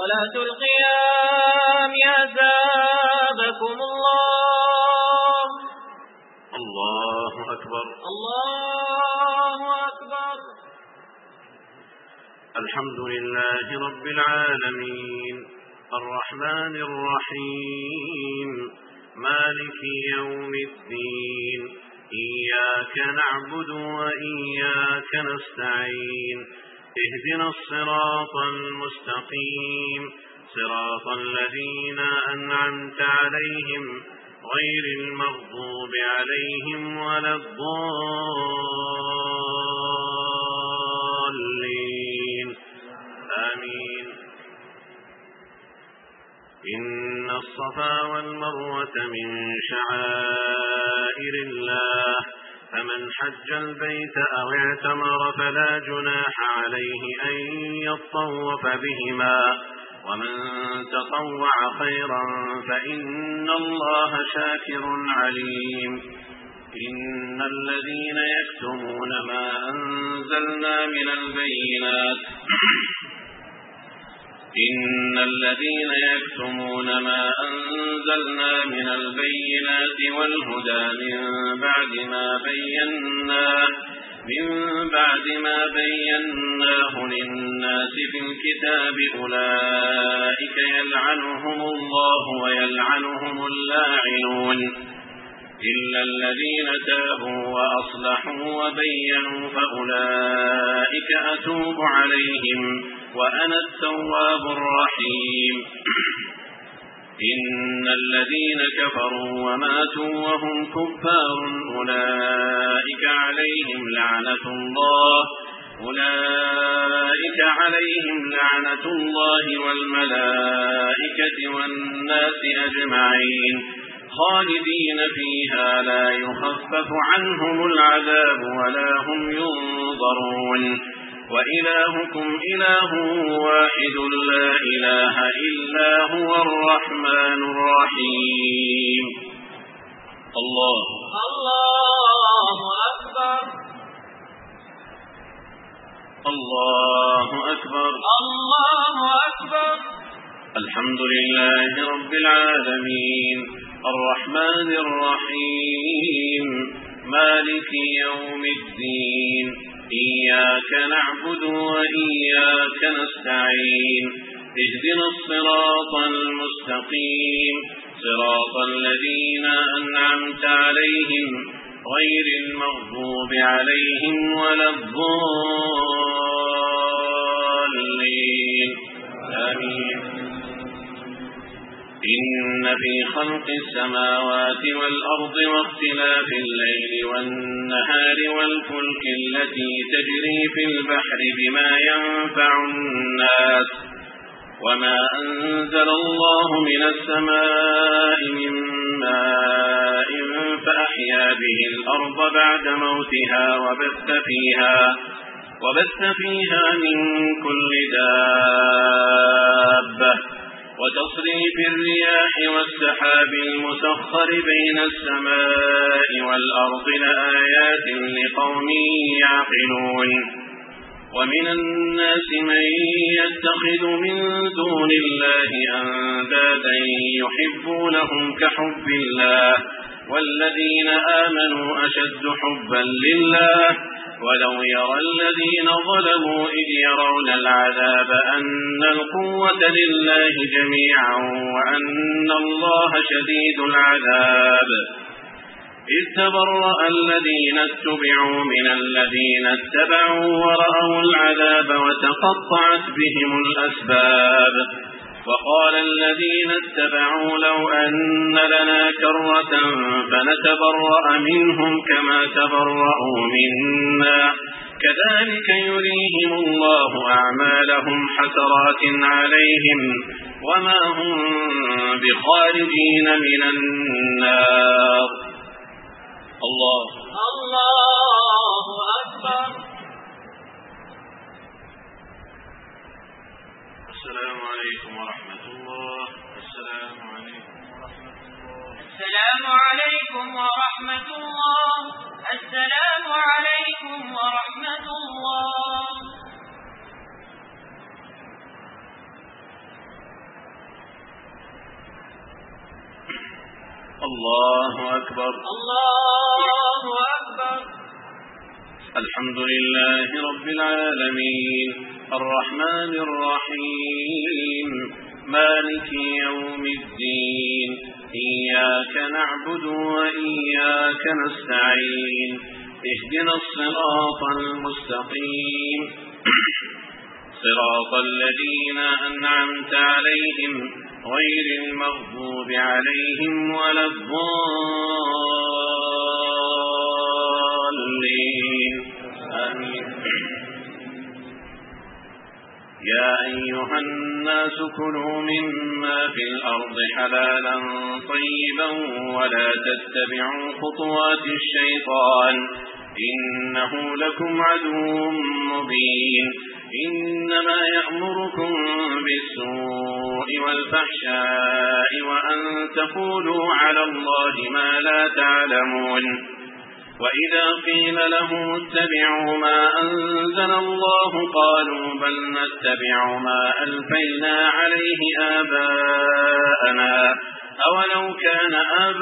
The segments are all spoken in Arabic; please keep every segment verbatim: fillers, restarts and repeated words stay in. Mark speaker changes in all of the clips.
Speaker 1: صلاة القيام أثابكم الله.
Speaker 2: الله أكبر.
Speaker 1: الله أكبر.
Speaker 2: الحمد لله رب العالمين الرحمن الرحيم مالك يوم الدين إياك نعبد وإياك نستعين اهدنا الصراط المستقيم صراط الذين أنعمت عليهم غير المغضوب عليهم ولا الضالين آمين. إن الصفا والمروة من شعائر الله فمن حج البيت أو اعتمر فلا جناح عليه أن يطوف بهما ومن تطوع خيرا فإن الله شاكر عليم. إن الذين يكتمون ما أنزلنا من البينات إن الذين يكتمون ما أنزلنا من البينات والهدى من بعد ما بيناه من بعد ما بيناه للناس في الكتاب أولئك يلعنهم الله ويلعنهم اللاعنون إلا الذين تابوا وأصلحوا وبينوا فأولئك أتوب عليهم وأنا التواب الرحيم. إن الذين كفروا وماتوا وهم كفار أولئك عليهم لعنة الله أولئك عليهم لعنة الله والملائكة والناس أجمعين خالدين فيها لا يخفف عنهم العذاب ولا هم ينظرون وإلهكم إله واحد لا إله إلا هو الرحمن الرحيم. الله
Speaker 1: الله أكبر.
Speaker 2: الله أكبر.
Speaker 1: الله أكبر.
Speaker 2: الحمد لله رب العالمين الرحمن الرحيم مالك يوم الدين إياك نعبد وإياك نستعين اهدنا الصراط المستقيم صراط الذين أنعمت عليهم غير المغضوب عليهم ولا الضالين آمين. إن في خلق السماوات والأرض واختلاف الليل والنهار والفلك التي تجري في البحر بما ينفع الناس وما أنزل الله من السماء من ماء فأحيا به الأرض بعد موتها وبث فيها وبث فيها من كل دابة وتصريف الرياح والسحاب المسخر بين السماء والأرض لآيات لقوم يعقلون. ومن الناس من يتخذ من دون الله أندادا يحبونهم كحب الله والذين آمنوا أشد حبا لله ولو يرى الذين ظلموا إذ يرون العذاب أن القوة لله جميعا وأن الله شديد العذاب. إذ تبرأ الذين اتبعوا من الذين اتبعوا ورأوا العذاب وتقطعت بهم الأسباب. وقال الذين اتبعوا لو أن لنا كرة فنتبرأ منهم كما تبرأوا منا كذلك يريهم الله أعمالهم حسرات عليهم وما هم بخارجين من النار. الله
Speaker 1: الله أكبر.
Speaker 2: السلام عليكم ورحمة الله. السلام عليكم ورحمة الله.
Speaker 1: السلام عليكم ورحمة الله. السلام عليكم ورحمة الله.
Speaker 2: الله أكبر.
Speaker 1: الله أكبر.
Speaker 2: الحمد لله رب العالمين الرحمن الرحيم مالك يوم الدين إياك نعبد وإياك نستعين اهدنا الصراط المستقيم صراط الذين أنعمت عليهم غير المغضوب عليهم ولا الضالين آمين. يا أيها الناس كلوا مما في الأرض حلالا طيبا ولا تتبعوا خطوات الشيطان إنه لكم عدو مبين. إنما يأمركم بالسوء والفحشاء وأن تقولوا على الله ما لا تعلمون. وإذا قيل لهم اتبعوا ما أنزل الله قالوا بل نتبع ما ألفينا عليه آباءنا أولو كان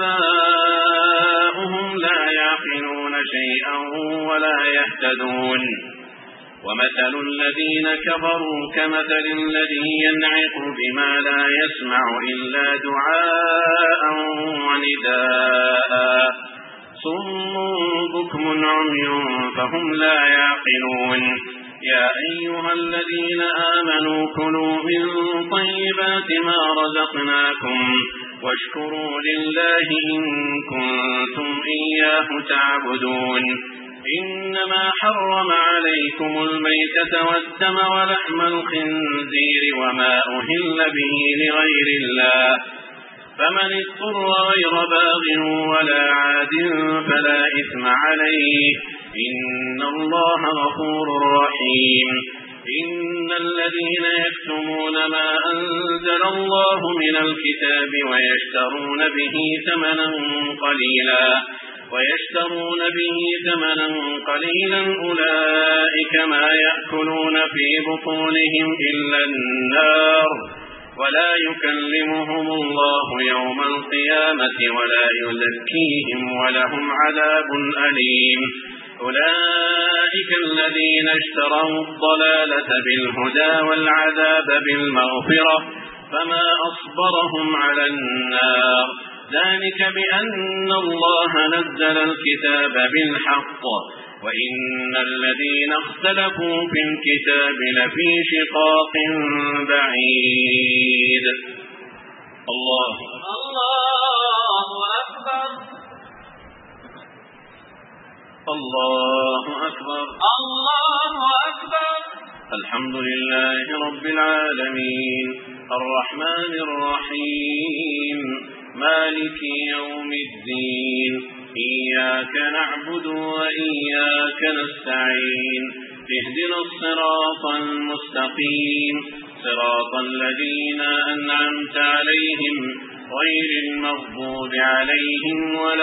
Speaker 2: آباؤهم لا يعقلون شيئا ولا يهتدون. ومثل الذين كفروا كمثل الذي ينعق بما لا يسمع إلا دعاء ونداء صم بكم عمي فهم لا يعقلون. يا أيها الذين آمنوا كلوا من طيبات ما رزقناكم واشكروا لله إن كنتم إياه تعبدون. إنما حرم عليكم الميتة والدم ولحم الخنزير وما أهل به لغير الله فمن اضطر غير باغ ولا عاد فلا إثم عليه إن الله غفور رحيم. إن الذين يكتمون ما أنزل الله من الكتاب ويشترون به ثمنا قليلا ويشترون به ثمنا قليلا أولئك ما يأكلون في بطونهم إلا النار ولا يكلمهم الله يوم القيامة ولا يزكيهم ولهم عذاب أليم. أولئك الذين اشتروا الضلالة بالهدى والعذاب بالمغفرة فما أصبرهم على النار ذلك بأن الله نزل الكتاب بالحق وإن الذين اختلفوا في الكتاب لفي شقاق بعيد. الله
Speaker 1: الله أكبر.
Speaker 2: الله أكبر.
Speaker 1: الله أكبر.
Speaker 2: الحمد لله رب العالمين الرحمن الرحيم مالك يوم الدين إياك نعبد وإياك نستعين اهدنا الصراط المستقيم صراط الذين أنعمت عليهم غير المغضوب عليهم ولا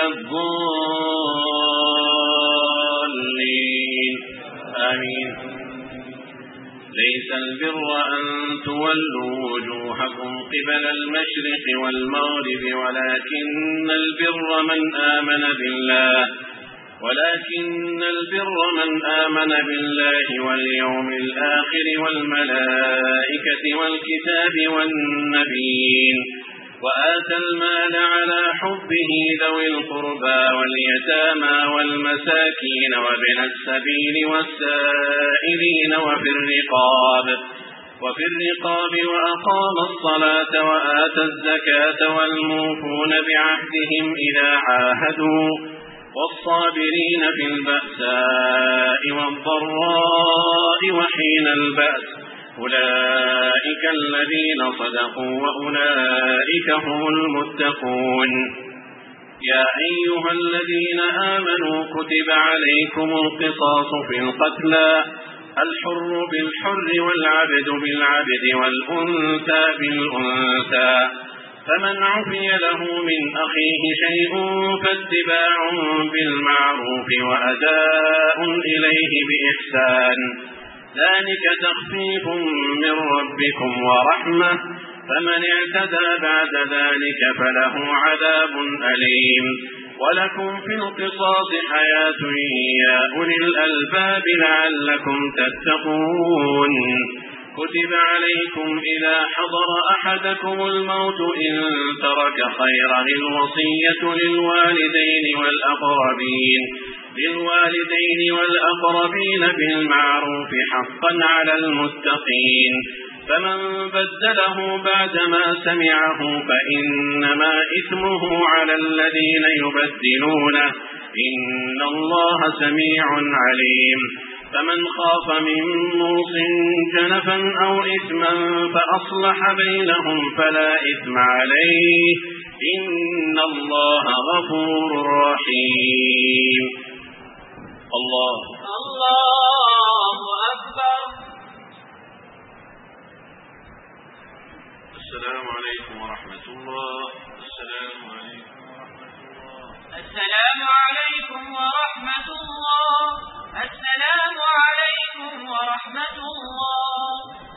Speaker 2: الضالين آمين. ليس البر أن تولوا وجوهكم قبل المشرق والمغرب ولكن البر من آمن بالله ولكن البر من آمن بالله واليوم الآخر والملائكة والكتاب والنبيين وآتى المال على حبه ذوي القربى واليتامى والمساكين وابن السبيل والسائلين وفي الرقاب وفي الرقاب وأقام الصلاة وآتى الزكاة والموفون بعهدهم إذا عاهدوا والصابرين في البأساء والضراء وحين البأس أولئك الذين صدقوا وأولئك هم المتقون. يا أيها الذين آمنوا كتب عليكم القصاص في القتلى الحر بالحر والعبد بالعبد والأنثى بالأنثى فمن عفي له من أخيه شيء فاتباع بالمعروف وأداء إليه بإحسان ذلك تخفيف من ربكم ورحمة
Speaker 3: فمن اعتدى بعد ذلك فله عذاب أليم. ولكم في القصاص حياة يا أولي الألباب لعلكم تتقون. كتب عليكم إذا حضر أحدكم الموت إن ترك خيرا الوصية للوالدين والأقربين للوالدين والأقربين بالمعروف حقا على المتقين. فمن بدله بعدما سمعه فإنما إثمه على الذين يبدلونه إن الله سميع عليم. فمن خاف من موص جنفا أو إثما فأصلح بينهم فلا إثم عليه إن الله غفور رحيم. الله
Speaker 1: الله أكبر.
Speaker 2: السلام عليكم ورحمة الله. السلام عليكم ورحمة الله.
Speaker 1: السلام عليكم ورحمة الله. السلام عليكم ورحمة الله.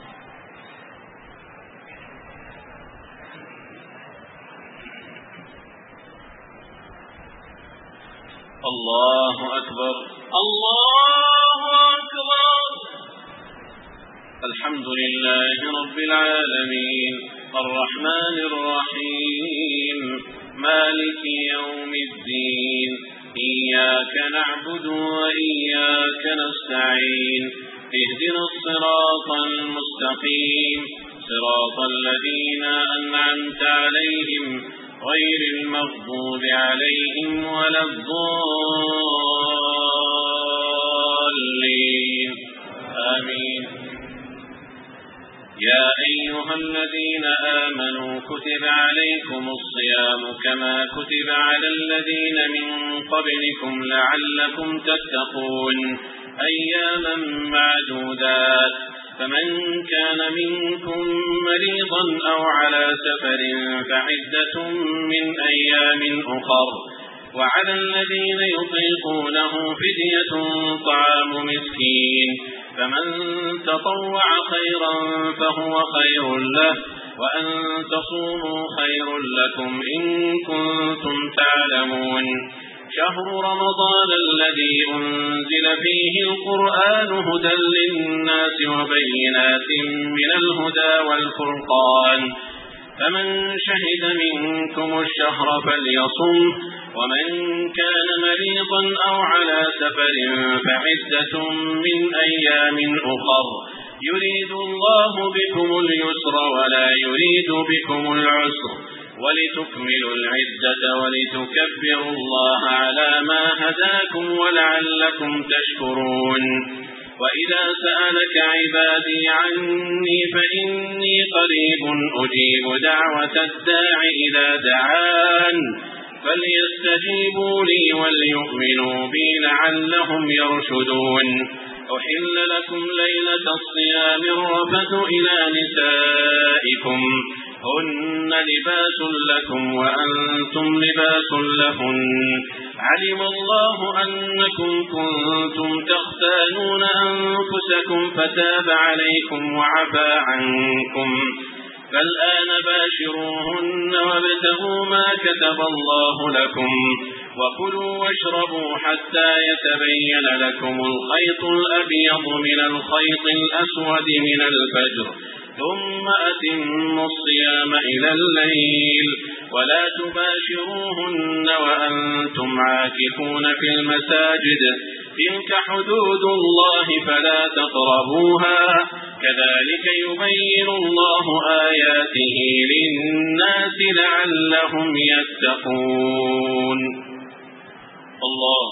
Speaker 3: الله أكبر.
Speaker 1: الله أكبر.
Speaker 3: الحمد لله رب العالمين الرحمن الرحيم مالك يوم الدين إياك نعبد وإياك نستعين اهدنا الصراط المستقيم صراط الذين أنعمت عليهم غير المغضوب عليهم ولا الضالين آمين. يا أيها الذين آمنوا كتب عليكم الصيام كما كتب على الذين من قبلكم لعلكم تتقون أياما معدودات. فمن كان منكم مريضا أو على سفر فعدة من أيام أخر. وعلى الذين يطيقونه فدية طعام مسكين فمن تطوع خيرا فهو خير له وأن تصوموا خير لكم إن كنتم تعلمون. شهر رمضان الذي أنزل فيه القرآن هدى للناس وبينات من الهدى والفرقان فمن شهد منكم الشهر فليصم ومن كان مريضا أو على سفر فعدة من أيام أخر يريد الله بكم اليسر ولا يريد بكم العسر ولتكملوا العدة ولتكبروا الله على ما هداكم ولعلكم تشكرون. وإذا سألك عبادي عني فإني قريب أجيب دعوة الداع إذا دعان فليستجيبوا لي وليؤمنوا بي لعلهم يرشدون. أحل لكم ليلة الصيام الرفث إلى نسائكم هن لباس لكم وأنتم لباس لهن علم الله أنكم كنتم تختانون أنفسكم فتاب عليكم وعفى عنكم فالآن باشروهن وابتغوا ما كتب الله لكم وكلوا واشربوا حتى يتبين لكم الخيط الأبيض من الخيط الأسود من الفجر ثم أتموا الصيام إلى الليل ولا تباشروهن وأنتم عاكفون في المساجد تلك حدود الله فلا تقربوها كذلك يبين الله آياته للناس لعلهم يتقون. الله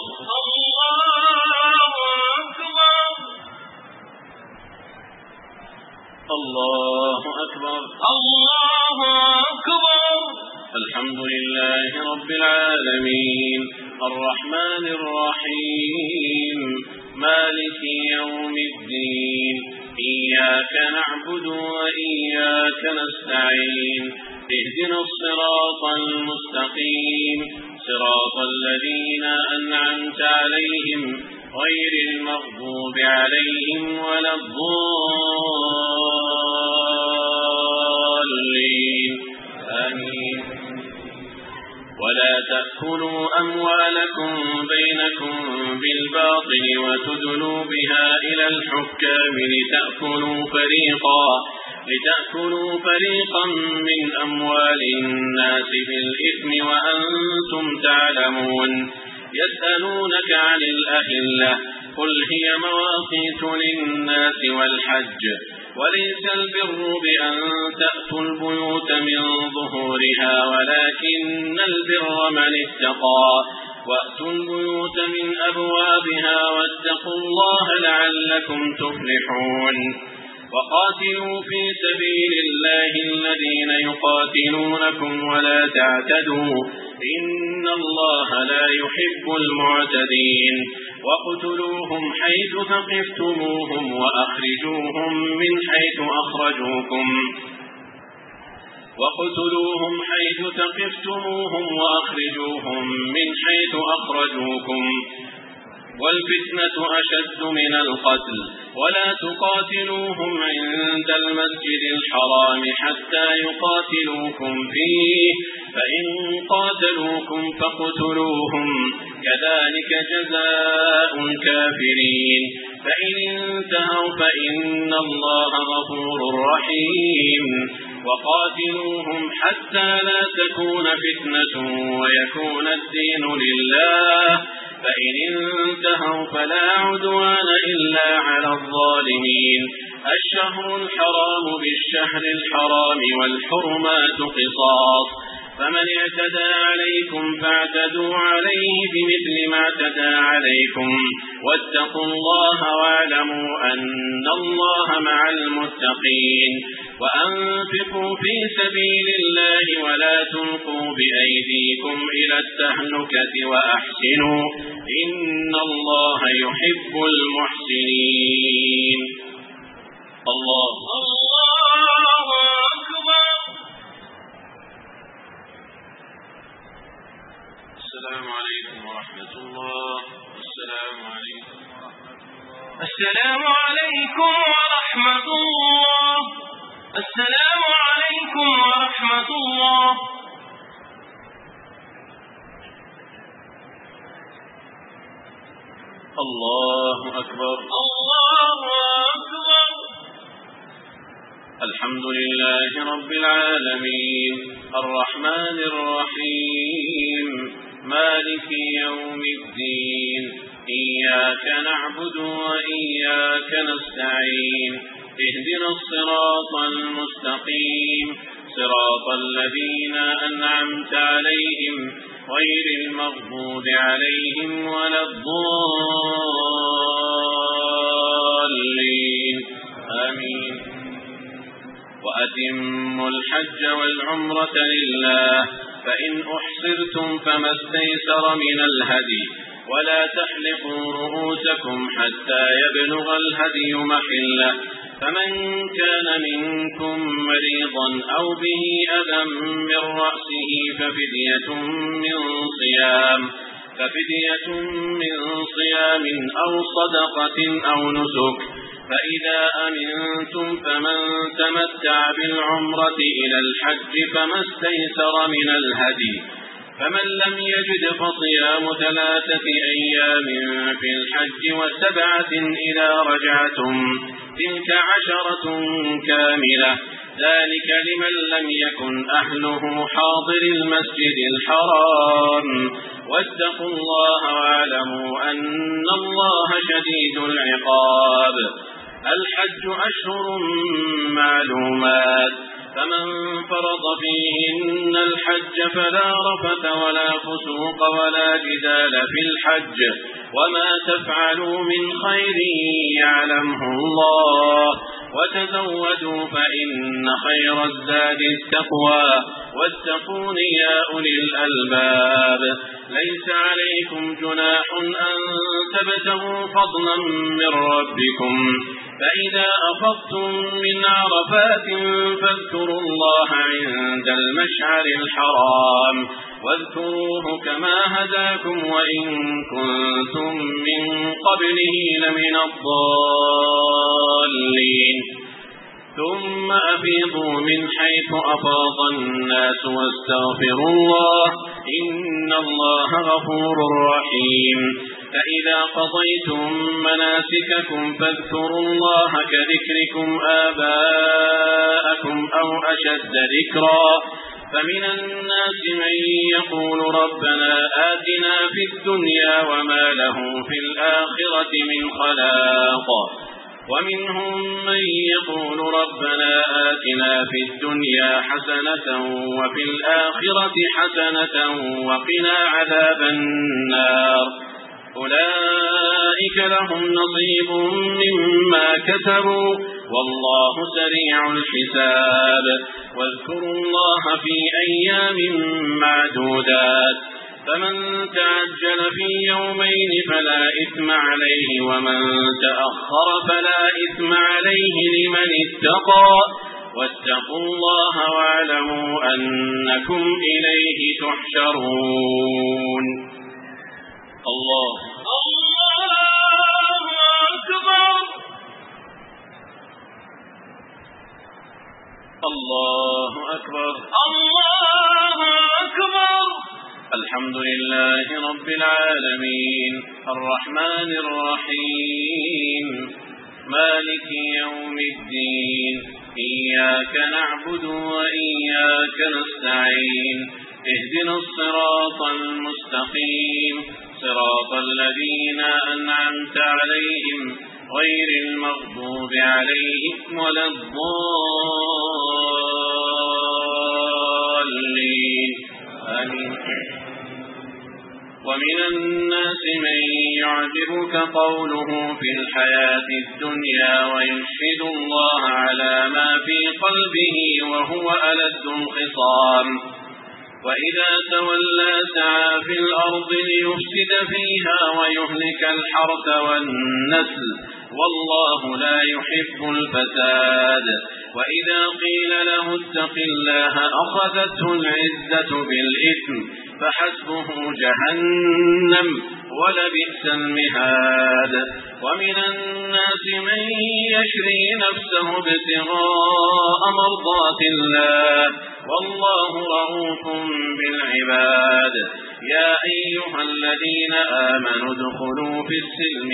Speaker 3: الله أكبر.
Speaker 1: الله أكبر.
Speaker 3: الحمد لله رب العالمين الرحمن الرحيم مالك يوم الدين إياك نعبد وإياك نستعين اهدنا الصراط المستقيم صراط الذين أنعمت عليهم غير المغضوب عليهم ولا الضالين ولا تأكلوا أموالكم بينكم بالباطل وتدلوا بها إلى الحكام لتأكلوا فريقا لتأكلوا فريقا من أموال الناس بالإثم وأنتم تعلمون يسألونك عن الأهلة قل هي مواقيت للناس والحج وليس البر بأن تأتوا البيوت من ظهورها ولكن البر من اتقى وأتوا البيوت من أبوابها واتقوا الله لعلكم تفلحون وقاتلوا في سبيل الله الذين يقاتلونكم ولا تعتدوا إن الله لا يحب المعتدين وقتلوهم حيث ثقفتموهم وأخرجوهم من حيث أخرجوكم وقتلوهم حيث ثقفتموهم وأخرجوهم من حيث أخرجوكم والفتنة أشد من القتل ولا تقاتلوهم عند المسجد الحرام حتى يقاتلوكم فيه فإن قاتلوكم فاقتلوهم كذلك جزاء الكافرين فإن انتهوا فإن الله غفور رحيم وقاتلوهم حتى لا تكون فتنة ويكون الدين لله فإن انتهوا فلا عدوان إلا على الظالمين الشهر الحرام بالشهر الحرام والحرمات قصاص فمن اعتدى عليكم فاعتدوا عليه بمثل ما اعتدى عليكم واتقوا الله واعلموا أن الله مع المتقين وأنفقوا في سبيل الله ولا تلقوا بأيديكم إلى التهلكة وأحسنوا إن الله يحب المحسنين الله
Speaker 1: الله أكبر.
Speaker 2: السلام عليكم ورحمة الله. السلام عليكم ورحمة الله.
Speaker 1: السلام عليكم ورحمة الله. السلام عليكم ورحمة الله.
Speaker 3: الله أكبر.
Speaker 1: الله أكبر.
Speaker 3: الحمد لله رب العالمين الرحمن الرحيم مالك يوم الدين إياك نعبد وإياك نستعين اهدنا الصراط المستقيم صراط الذين أنعمت عليهم غير المغضوب عليهم ولا الضالين آمين وأتموا الحج والعمرة لله فإن أحصرتم فما استيسر من الهدي ولا تحلقوا رؤوسكم حتى يبلغ الهدي محله فمن كان منكم مريضا أو به أذى من رأسه ففدية من صيام ففدية من صيام أو صدقة أو نسك فإذا أمنتم فمن تمتع بالعمرة إلى الحج فما استيسر من الهدي فمن لم يجد فصيام ثلاثة أيام في الحج وسبعة إذا رجعتم تلك عشرة كاملة ذلك لمن لم يكن أهله حاضر المسجد الحرام واتقوا الله واعلموا أن الله شديد العقاب الحج أشهر معلومات فمن فرض فيهن الحج فلا رفث ولا فسوق ولا جدال في الحج وما تفعلوا من خير يعلمه الله وتزودوا فإن خير الزاد التقوى واتقون يا أولي الألباب ليس عليكم جناح أن تبتغوا فضلا من ربكم فإذا أفضتم من عرفات فاذكروا الله عند المشعر الحرام واذكروه كما هداكم وإن كنتم من قبله لمن الضالين ثم أفيضوا من حيث أفاض الناس واستغفروا الله إن الله غفور رحيم. فإذا قضيتم مناسككم فاذكروا الله كذكركم آباءكم أو أشد ذكرا. فمن الناس من يقول ربنا آتنا في الدنيا وما له في الآخرة من خلاق، ومنهم من يقول ربنا آتنا في الدنيا حسنة وفي الآخرة حسنة وقنا عذاب النار. أولئك لهم نصيب مما كسبوا والله سريع الحساب. واذكروا الله في أيام معدودات، فمن تعجل في يومين فلا إثم عليه ومن تأخر فلا إثم عليه لمن اتقى. واتقوا الله واعلموا أنكم إليه تحشرون. الله
Speaker 1: الله أكبر.
Speaker 3: الله أكبر.
Speaker 1: الله أكبر.
Speaker 3: الحمد لله رب العالمين الرحمن الرحيم مالك يوم الدين إياك نعبد وإياك نستعين اهدنا الصراط المستقيم صراط الذين أنعمت عليهم غير المغضوب عليهم ولا الضالين آمين. ومن الناس من يعجبك قوله في الحياة الدنيا ويشهد الله على ما في قلبه وهو ألد الخصام. وإذا تولى سعى في الأرض ليفسد فيها ويهلك الحرث والنسل والله لا يحب الفساد. وإذا قيل له اتق الله أخذته العزة بالإثم فحسبه جهنم ولبئس المهاد. ومن الناس من يشري نفسه ابتغاء مرضات الله والله رؤوف بالعباد. يا أيها الذين آمنوا ادخلوا في السلم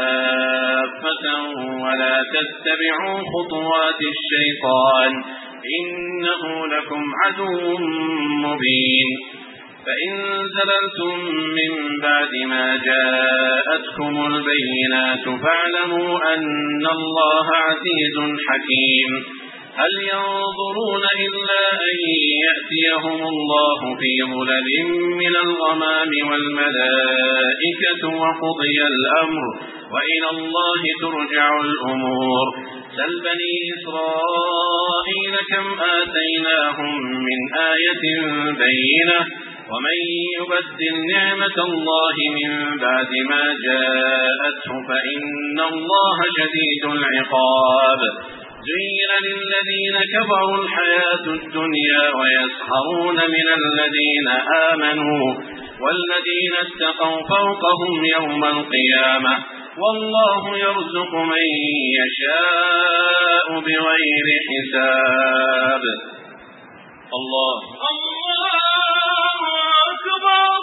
Speaker 3: كافة ولا تتبعوا خطوات الشيطان إنه لكم عدو مبين. فإن زللتم من بعد ما جاءتكم البينات فاعلموا أن الله عزيز حكيم. هل ينظرون إلا أن يأتيهم الله في ظلل من الغمام والملائكة وقضي الأمر وإلى الله ترجع الأمور. سل بني إسرائيل كم آتيناهم من آية بينة ومن يبدل نعمة الله من بعد ما جاءته فإن الله شديد العقاب. زين للذين كفروا الحياة الدنيا ويسخرون من الذين آمنوا والذين اتقوا فوقهم يوم القيامة والله يرزق من يشاء بغير حساب. الله
Speaker 1: الله أكبر.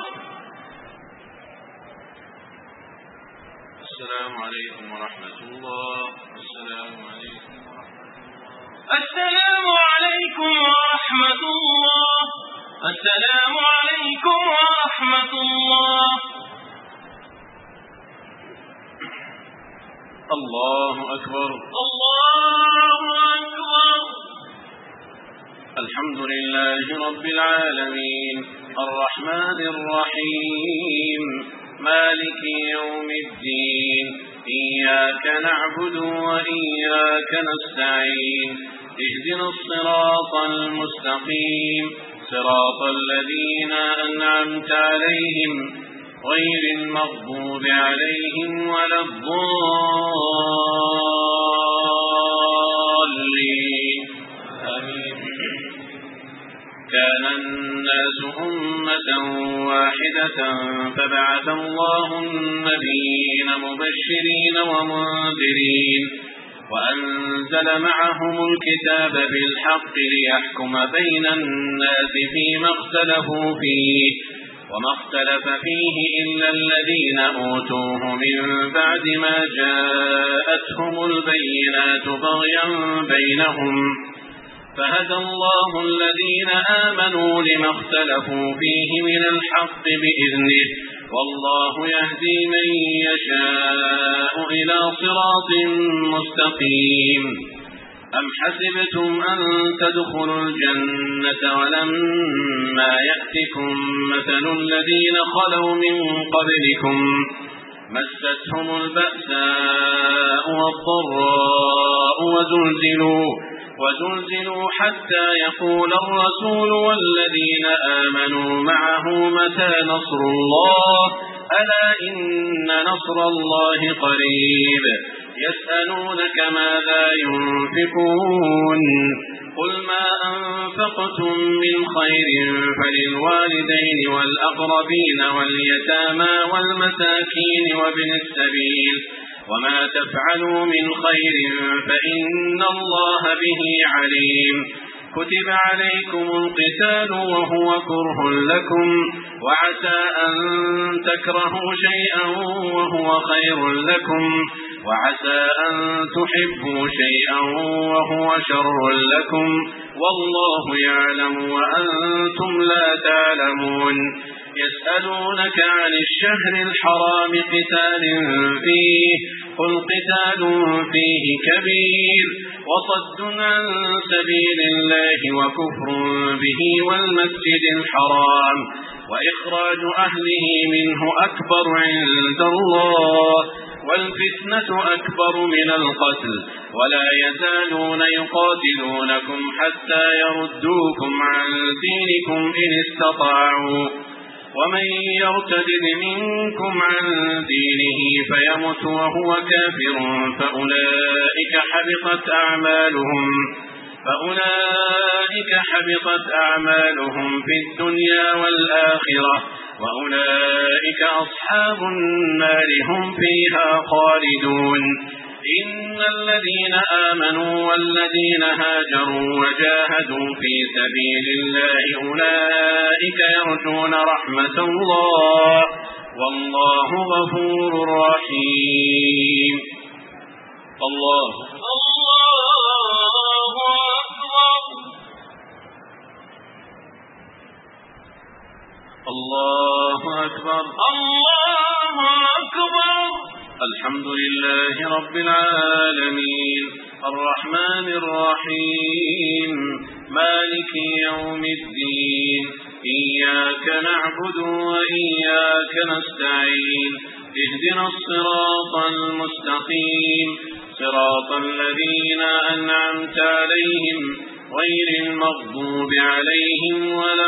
Speaker 2: السلام عليكم ورحمة الله. السلام عليكم
Speaker 1: السلام عليكم ورحمة الله. السلام عليكم ورحمة الله.
Speaker 3: الله أكبر.
Speaker 1: الله أكبر.
Speaker 3: الحمد لله رب العالمين الرحمن الرحيم مالك يوم الدين إياك نعبد وإياك نستعين اهدنا الصراط المستقيم صراط الذين أنعمت عليهم غير المغضوب عليهم ولا الضالين آمين. كان الناس أمة واحدة فبعث الله النبيين مبشرين ومنذرين وأنزل معهم الكتاب بالحق ليحكم بين الناس فيما اختلفوا فيه وما اختلف فيه إلا الذين أوتوه من بعد ما جاءتهم البينات بغيا بينهم فهدى الله الذين آمنوا لما اختلفوا فيه من الحق بإذنه والله يهدي من يشاء إلى صراط مستقيم. أم حسبتم أن تدخلوا الجنة ولما يأتكم مثل الذين خلوا من قبلكم مستهم البأساء والضراء وزلزلوا وزلزلوا حتى يقول الرسول والذين آمنوا معه متى نصر الله ألا إن نصر الله قريب. يسألونك ماذا ينفقون قل ما أنفقتم من خير فللوالدين والأقربين واليتامى والمساكين وابن السبيل وما تفعلوا من خير فإن الله به عليم. كتب عليكم القتال وهو كره لكم وعسى أن تكرهوا شيئا وهو خير لكم وعسى أن تحبوا شيئا وهو شر لكم والله يعلم وأنتم لا تعلمون. يسألونك عن الشهر الحرام قتال فيه قل قتال فيه كبير وصد عن سبيل الله وكفر به والمسجد الحرام وإخراج أهله منه أكبر عند الله والفتنة أكبر من القتل ولا يزالون يقاتلونكم حتى يردوكم عن دينكم إن استطاعوا ومن يرتد منكم عن دينه فيمت وهو كافر فأولئك حبطت أعمالهم فأولئك حبطت أعمالهم في الدنيا والآخرة وأولئك أصحاب النار هم فيها خالدون. إن الذين آمنوا والذين هاجروا وجاهدوا في سبيل الله أولئك يرجون رحمة الله والله غفور رحيم. الله
Speaker 1: الله أكبر
Speaker 3: الله أكبر
Speaker 1: الله أكبر.
Speaker 3: الحمد لله رب العالمين الرحمن الرحيم مالك يوم الدين إياك نعبد وإياك نستعين اهدنا الصراط المستقيم صراط الذين أنعمت عليهم غير المغضوب عليهم ولا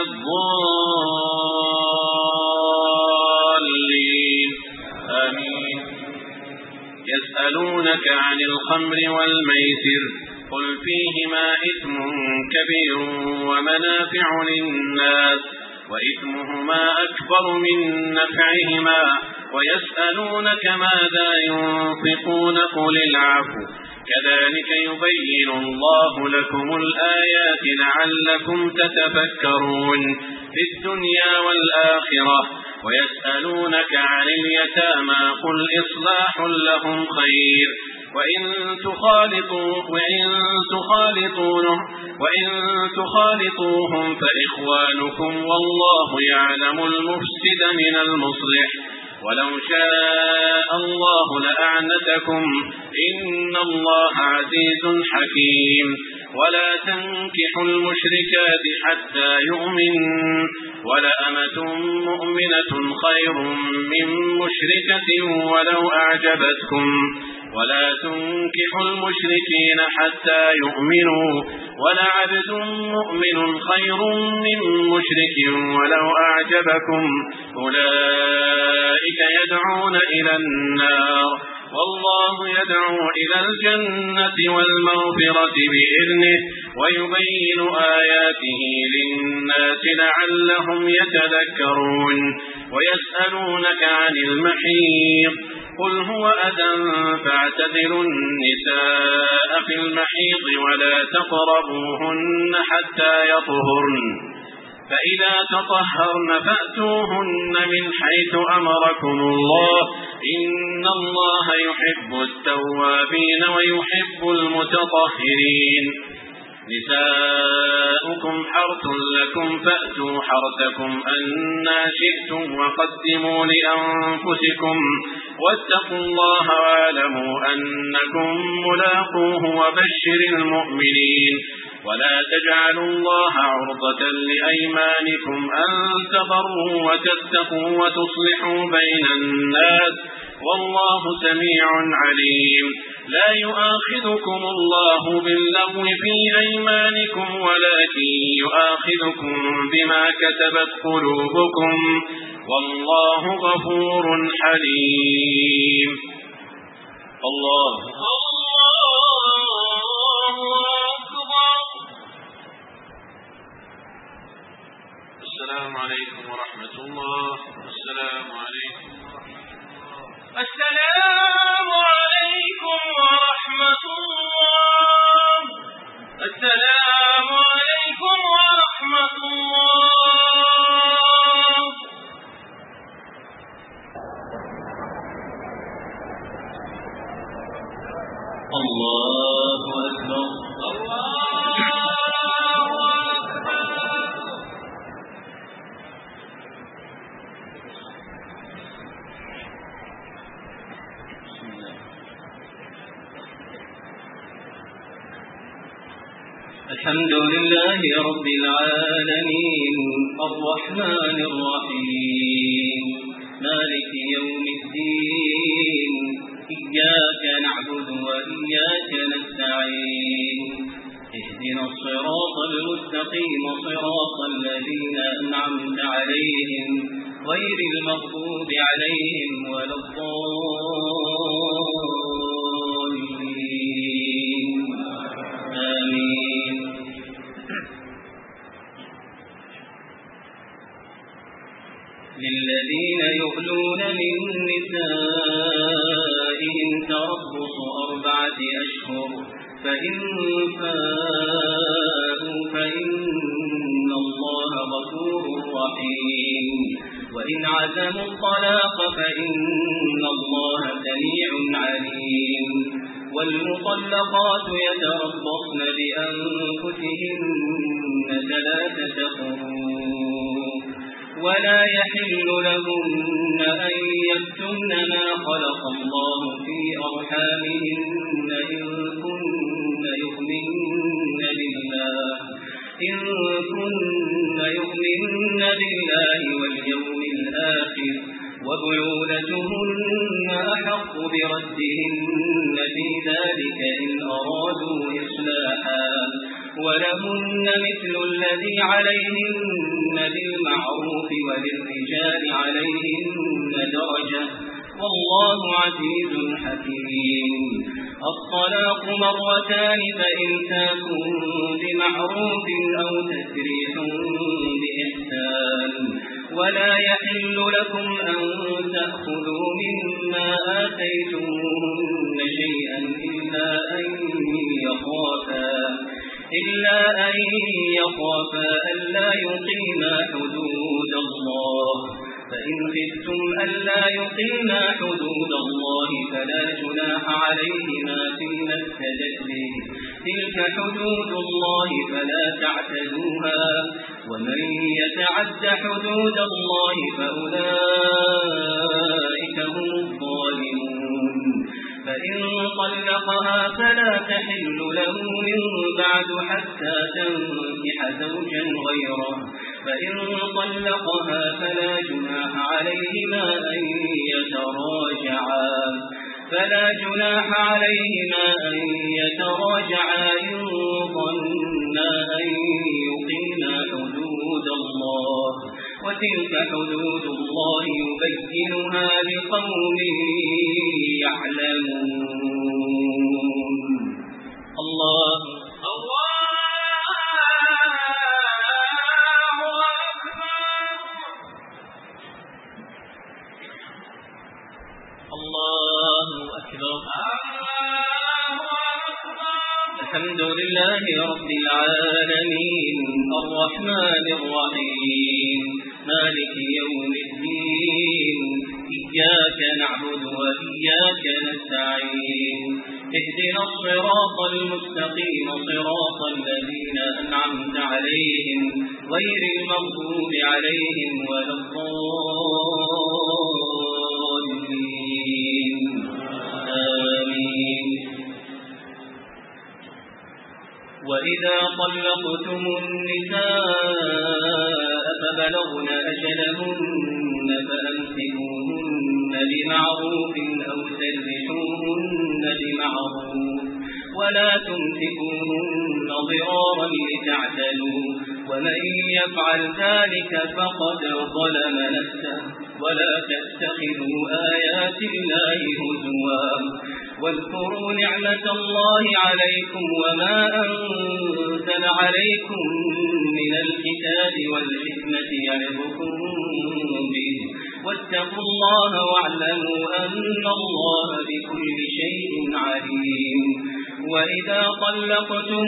Speaker 3: الضالين آمين. يسألونك عن الخمر والميسر قل فيهما إثم كبير ومنافع للناس وإثمهما أكبر من نفعهما ويسألونك ماذا ينفقون قل العفو كذلك يبين الله لكم الآيات لعلكم تتفكرون في الدنيا والآخرة. ويسألونك عن اليتامى قل إصلاح لهم خير وإن تخالطوا وإن تخالطونه وإن تخالطوهم فإخوانكم والله يعلم المفسد من المصلح ولو شاء الله لأعنتكم إن الله عزيز حكيم. ولا تنكحوا المشركات حتى يؤمنوا ولأمة مؤمنة خير من مشركة ولو أعجبتكم ولا تنكحوا المشركين حتى يؤمنوا ولعبد مؤمن خير من مشرك ولو أعجبكم أولئك يدعون إلى النار والله يدعو إلى الجنة والمغفرة بإذنه ويبين آياته للناس لعلهم يتذكرون. ويسألونك عن المحيض قل هو أذى فاعتزلوا النساء في المحيض ولا تقربوهن حتى يطهرن فإذا تطهرن فأتوهن من حيث أمركم الله إن الله يحب التوابين ويحب المتطهرين نساؤكم حرث لكم فأتوا حرثكم أنى شئتم وقدموا لأنفسكم واتقوا الله واعلموا أنكم ملاقوه وبشر المؤمنين ولا تجعلوا الله عرضة لأيمانكم أن تبروا وتتقوا وتصلحوا بين الناس والله سميع عليم لا يؤاخذكم الله باللغو في أيمانكم ولكن يؤاخذكم بما كسبت قلوبكم والله غفور حليم. الله
Speaker 2: السلام عليكم ورحمة الله. السلام عليكم
Speaker 1: السلام عليكم ورحمة الله. السلام عليكم ورحمة الله.
Speaker 3: الله أكبر. الحمد لله رب العالمين الرحمن الرحيم مالك يوم الدين إياك نعبد وإياك نستعين اهدنا الصراط المستقيم صراط الذين أنعمت عليهم غير المغضوب عليهم ولا الضالين آمين. للذين يؤلون من نسائهم تربص أربعة أشهر فإن فاءوا فإن الله غفور رحيم وإن عزموا الطلاق فإن الله سميع عليم والمطلقات يتربصن بأنفسهن ثلاثة قروء ولا يحل لهن أن يكتمن ما خلق الله في أرحامهن إن كن يؤمن بالله إن كن يؤمن بالله واليوم الآخر وبعولتهن أحق بردهن في ذلك إن أرادوا إصلاحا ولهن مثل الذي عليهن بالمعروف وللرجال عليهن درجة والله عزيز حكيم. الطلاق مرتان فإمساك بمعروف أو تسريح بإحسان ولا يحل لكم أن تأخذوا مما آتيتموهن شيئا إلا أن يخافا إلا أن يخافا ألا يقيما حدود الله فإن خفتم ألا يقيما حدود الله فلا جناح عليهما فيما افتدت به تلك حدود الله فلا تعتدوها ومن يتعد حدود الله فأولئك هم الظالمون. فإن طلقها فلا تحل له من بعد حتى تنكح زوجا غيره فإن طلقها فلا جناح عليهما أن يتراجعا فلا جناح عليهما أن يتراجعا إن ظنا أن يقيما حدود الله وتلك حدود الله يبينها لقوم يعلمون. الله الله أكبر. الحمد لله رب العالمين الرحمن الرحيم يوم الدين إياك نعبد وإياك نستعين اهدنا الصراط المستقيم صراط الذين أنعمت عليهم غير المغضوب عليهم ولا الضالين آمين. وإذا طلقتم النساء فبلغن أجلهن فأمسكوهن بمعروف أو سرحوهن بمعروف ولا تمسكوهن ضرارا لتعتدوا ومن يفعل ذلك فقد ظلم نفسه ولا تتخذوا آيات الله هزوا واذكروا نعمة الله عليكم وما أنزل عليكم من الكتاب والحكمة يعظكم به واتقوا الله واعلموا أن الله بكل شيء عليم. وإذا طلقتم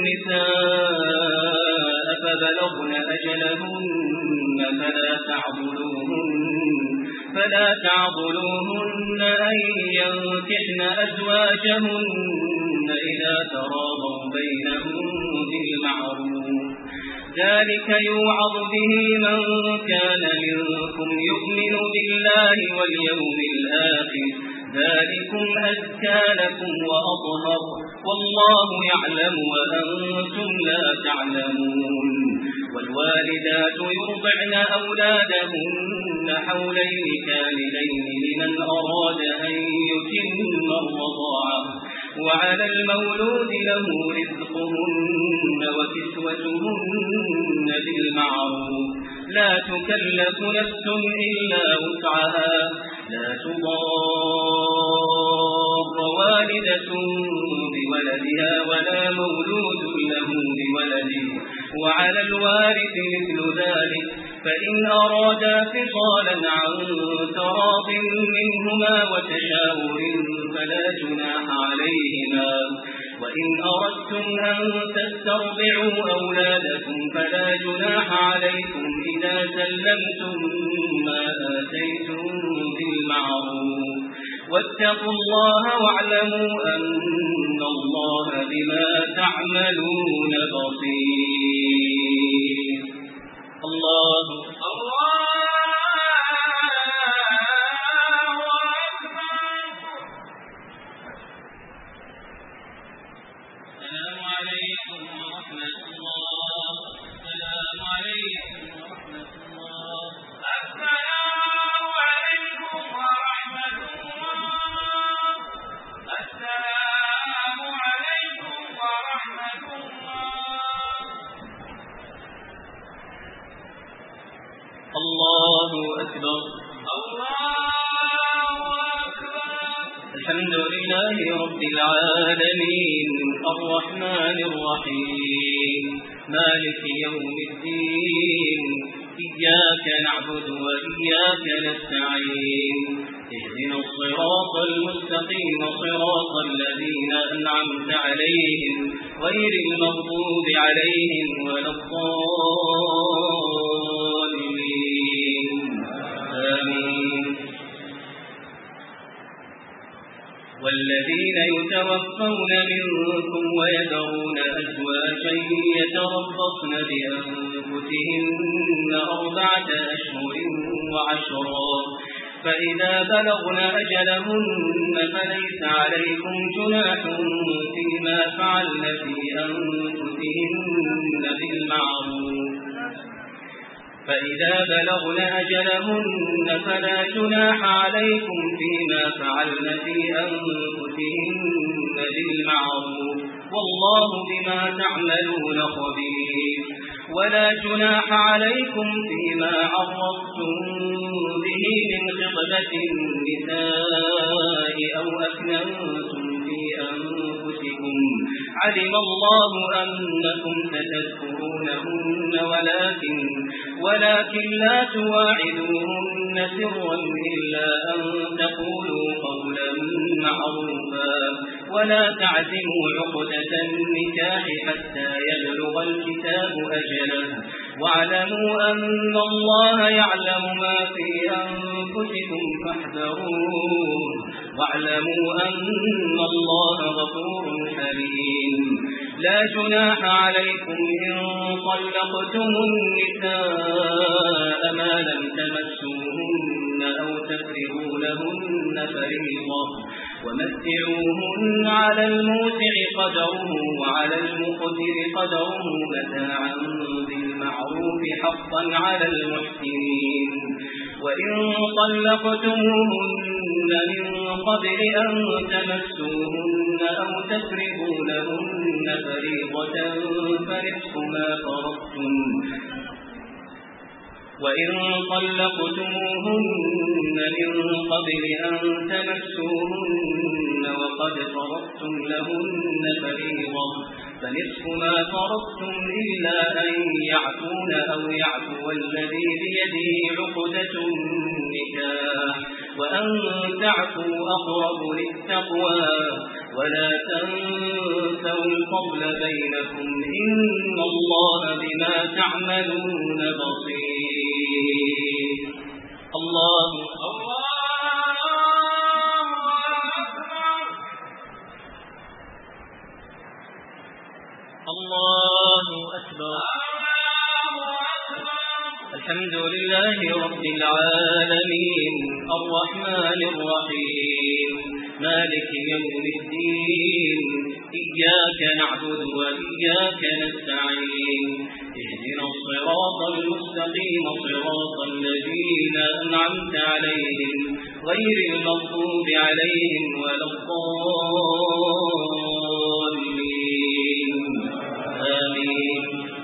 Speaker 3: النساء فبلغن أجلهن فلا تعضلوهن فلا تعضلوهن أن ينكحن أزواجهن إذا تراضوا بينهم بالمعروف ذلك يوعظ به من كان منكم يؤمن بالله واليوم الآخر ذلكم أزكى لكم وأطهر والله يعلم وأنتم لا تعلمون. والوالدات يرضعن أولادهن حولين كاملين لمن أراد أن يتم الرضاعة وعلى المولود له رزقهن وكسوتهن بالمعروف لا تكلف نفس إلا وسعها لا تضار والدة بولدها ولا مولود له بولده وعلى الوارث مثل ذلك فإن أرادا فصالا عن تراض منهما وتشاور فلا جناح عليهما وإن أردتم أن تسترضعوا أولادكم فلا جناح عليكم إذا سلمتم ما آتيتم بالمعروف واتقوا الله واعلموا أن الله بما تعملون بصير. الله الله أكبر. الله أكبر. الحمد لله رب العالمين الرحمن الرحيم مالك يوم الدين إياك نعبد وإياك نستعين اهدنا الصراط المستقيم صراط الذين أنعمت عليهم غير المغضوب عليهم ولا الضالين آمين. والذين يتوفون منكم ويذرون أزواجا يتربصن بأنفسهن أربعة أشهر وعشرا فإذا بلغن أجلهن فليس عليكم جناح فيما فعلن في أنفسهن بالمعروف فإذا بلغن أجلهن فلا جناح عليكم فيما فعلن في أنفسهن بالمعروف والله بما تعملون خبير. ولا جناح عليكم فيما عرضتم به من خطبة النساء أو أكننتم في أنفسكم علم الله أنكم ستذكرونهن ولكن ولكن لا تواعدوهن سرا إلا أن تقولوا قولا معروفا ولا تعزموا عقدة النكاح حتى يبلغ الكتاب أجله واعلموا أن الله يعلم ما في أنفسكم فاحذروه واعلموا أن الله غفور حليم لا جناح عليكم إن طلقتم النساء ما لم تمسوهن أو تفرضوا لهن فريضة ومتعوهن على الموسع قدره وعلى المقتر قدره متاعا بالمعروف حقا على المحسنين وإن طلقتموهن من قبل أن تمسوهن أو تفرضوا لهن فريضة فنصف ما فرضتم وإن طلقتموهن من قبل أن تمسوهن وقد فرضتم لهن فريضة فنصف ما فرضتم إلا أن يعفون أو يعفو الذي بيده عقدة النكاح وأن تعفوا أقرب للتقوى ولا تنسوا الفضل بينكم إن الله بما تعملون بصير الله الله أكبر الحمد لله رب العالمين الرحمن الرحيم مالك يوم الدين إياك نعبد وإياك نستعين اهدنا الصراط المستقيم صراط الذين أنعمت عليهم غير المغضوب عليهم ولا الضالين آمين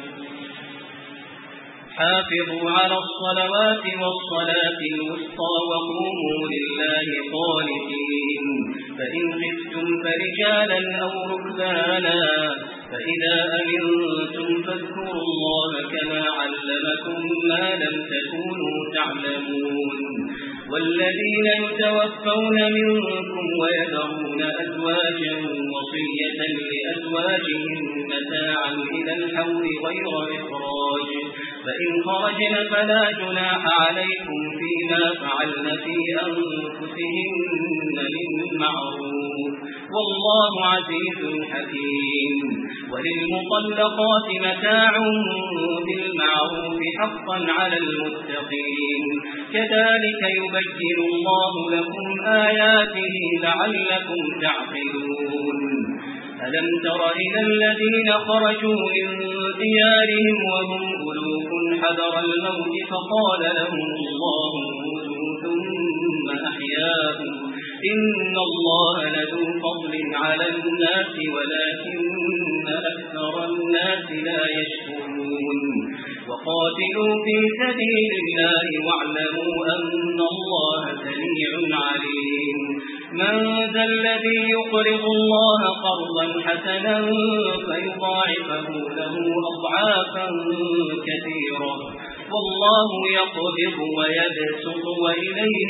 Speaker 3: حافظوا على الصلوات والصلاة الوسطى وقوموا لله قانتين فإن خفتم فرجالا أو ركبانا فإذا أمنتم فاذكروا الله كما علمكم ما لم تكونوا تعلمون والذين يتوفون منكم ويذرون أزواجا وصية لأزواجهم متاعا إلى الحول غير إخراج فإن خرجن فلا جناح عليكم فيما فعلن في أنفسهن من معروف والله عزيز حكيم وللمطلقات متاع بالمعروف حقا على المتقين كذلك يبين الله لكم آياته لعلكم تعقلون ألم تر إلى الذين خرجوا من ديارهم وهم ألوف حذر الموت فقال لهم الله موتوا ثم أحياهم إن الله لذو فضل على الناس ولكن أكثر الناس لا يشكرون وقاتلوا في سبيل الله واعلموا أن الله سميع عليم من ذا الذي يقرض الله قرضا حسنا فيضاعفه له أضعافا كثيرة والله يقبض ويبسط وإليه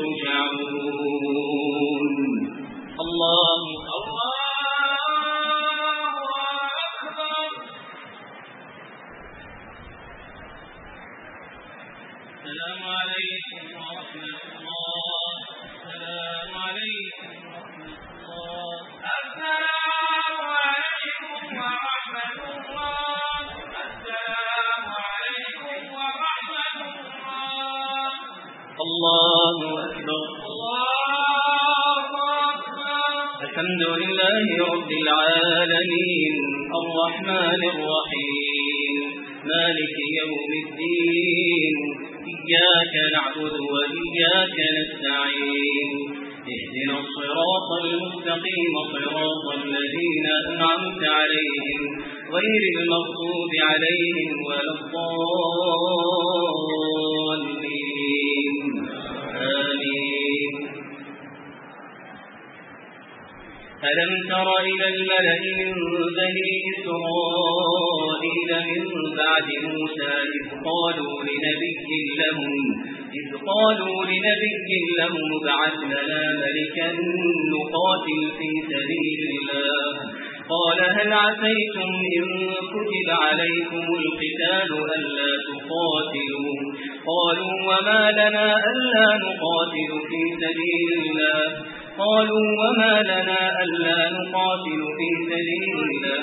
Speaker 3: ترجعون الله السلام عليكم ورحمة الله السلام عليكم ورحمة الله السلام عليكم ورحمة الله السلام عليكم ورحمة الله الله أكبر الله أكبر الحمد لله رب العالمين الرحمن الرحيم مالك يوم الدين إياك نعبد وإياك نستعين اهدنا الصراط المستقيم صراط الذين أنعمت عليهم غير المغضوب عليهم ولا الضالين آمين ألم تر إلى الملأ من بني إسرائيل من بعد موسى إذ قالوا لنبي لهم إذ قالوا لنبي لهم ابعث لنا ملكا نقاتل في سبيل الله قال هل عسيتم إن كتب عليكم القتال ألا تقاتلوا قالوا وما لنا ألا نقاتل في سبيل الله قالوا وما لنا ألا نقاتل في سبيل الله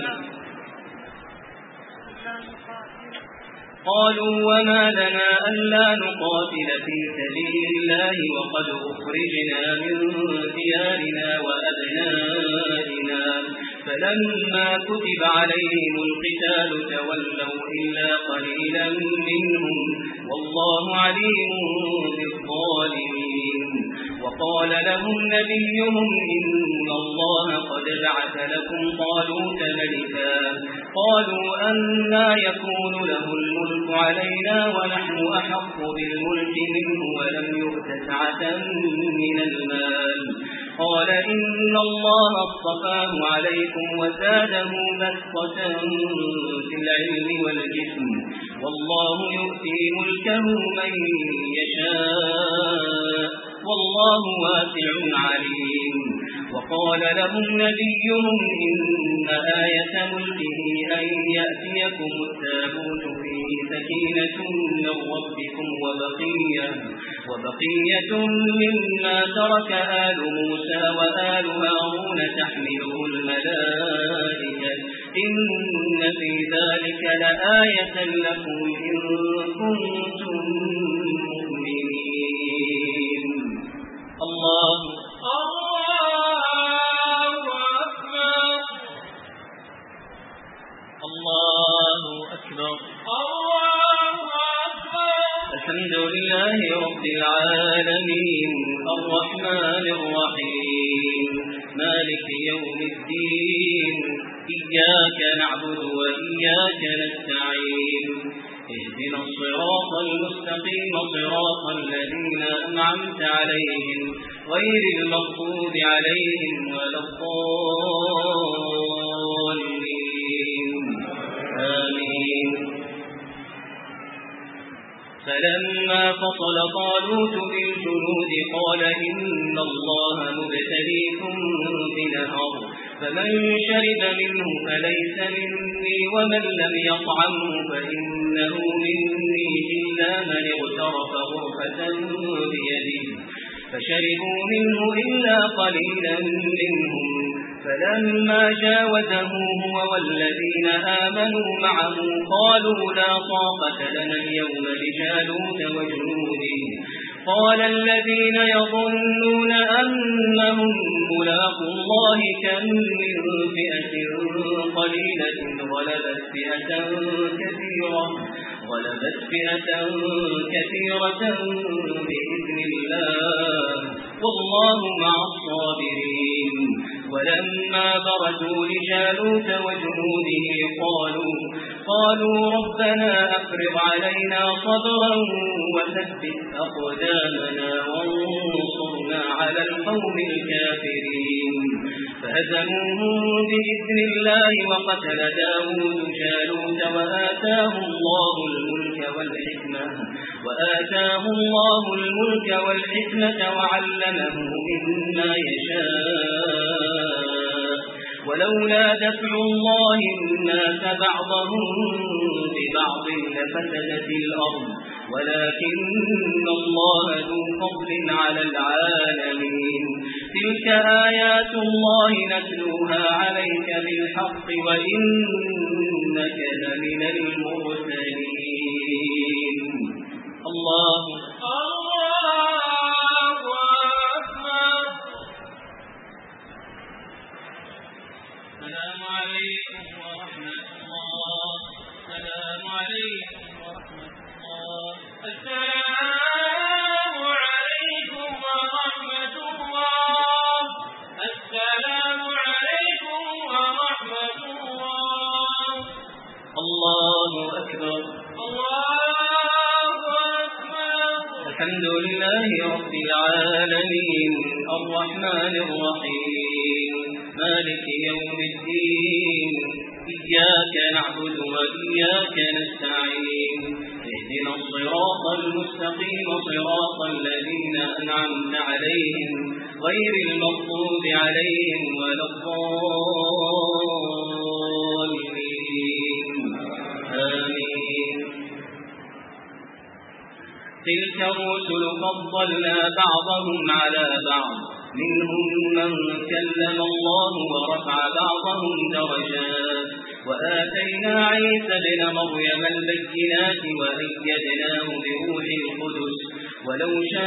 Speaker 3: قالوا وما لنا ألا نقاتل في سبيل الله وقد أخرجنا من ديارنا وأبنائنا فلما كتب عليهم القتال تولوا إلا قليلا منهم والله عليم بالظالمين وقال لهم نبيهم إن الله قد بعث لكم طالوت ملكا قالوا أنى يكون له الملك علينا ونحن أحق بالملك منه ولم يؤت سعة من المال قال إن الله اصطفاه عليكم وزاده بسطة في العلم والجسم والله يؤتي ملكه من يشاء والله واسع عليم وقال لهم نبيهم إن آية ملكه أن يأتيكم التابوت فيه سكينة من ربكم وبقية, وبقية مما ترك آل موسى وآل هارون تحمله الملائكة إن في ذلك لآية لكم إن كنتم مؤمنين الله الله أكبر الله أكبر الحمد لله رب العالمين الرحمن الرحيم مالك يوم الدين إياك نعبد وإياك نستعين اهدنا الصراط المستقيم صراط الذين أنعمت عليهم غير المغضوب عليهم ولا الضالين آمين فلما فصل طالوت بالجنود قال إن الله مبتليكم بنهر فمن شرب منه فليس مني ومن لم يطعمه فإنه مني إلا من اغترف غرفة بيده فشربوا منه إلا قليلا منهم فلما جاوزه هو والذين آمنوا معه قالوا لا طاقة لنا اليوم بجالوت وجنوده قال الذين يظنون أنهم ملاقو الله كم من فئة قليلة غلبت فئة كثيرة غلبت فئة كثيرة بإذن الله والله مع الصابرين ولما برزوا لجالوت وجنوده قالوا قالوا ربنا أفرغ علينا صبرا وثبت أقدامنا وانصرنا على القوم الكافرين فهزموهم بإذن الله وقتل داود جالوت وآتاه الله الملك والحكمة وآتاه الله الملك والحكمة وعلمه مما يشاء ولولا دفع الله الناس بعضهم ببعض لفسدت الأرض ولكن الله ذو فضل على العالمين تلك آيات الله نتلوها عليك بالحق وإنك لمن المرسلين الله الله أكبر السلام عليكم ورحمة الله السلام عليكم ورحمة الله السلام عليكم ورحمة الله السلام عليكم ورحمة الله الله أكبر الله أكبر الحمد لله رب العالمين الرحمن الرحيم مالك يوم الدين إياك نعبد وإياك نستعين اهدنا الصراط المستقيم صراط الذين أنعمت عليهم غير المغضوب عليهم ولا الضالين تلك الرسل فضلنا بعضهم على بعض منهم من كلم الله ورفع بعضهم درجات وآتينا عيسى ابن مريم البينات وأيدناه بروح القدس ولو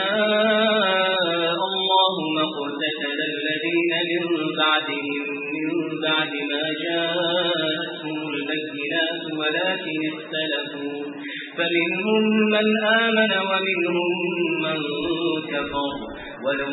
Speaker 3: شاء الله ما اقتتل الذين من بعدهم من بعد ما جاءتهم البينات ولكن اختلفوا فمنهم من آمن ومنهم من كفر ولو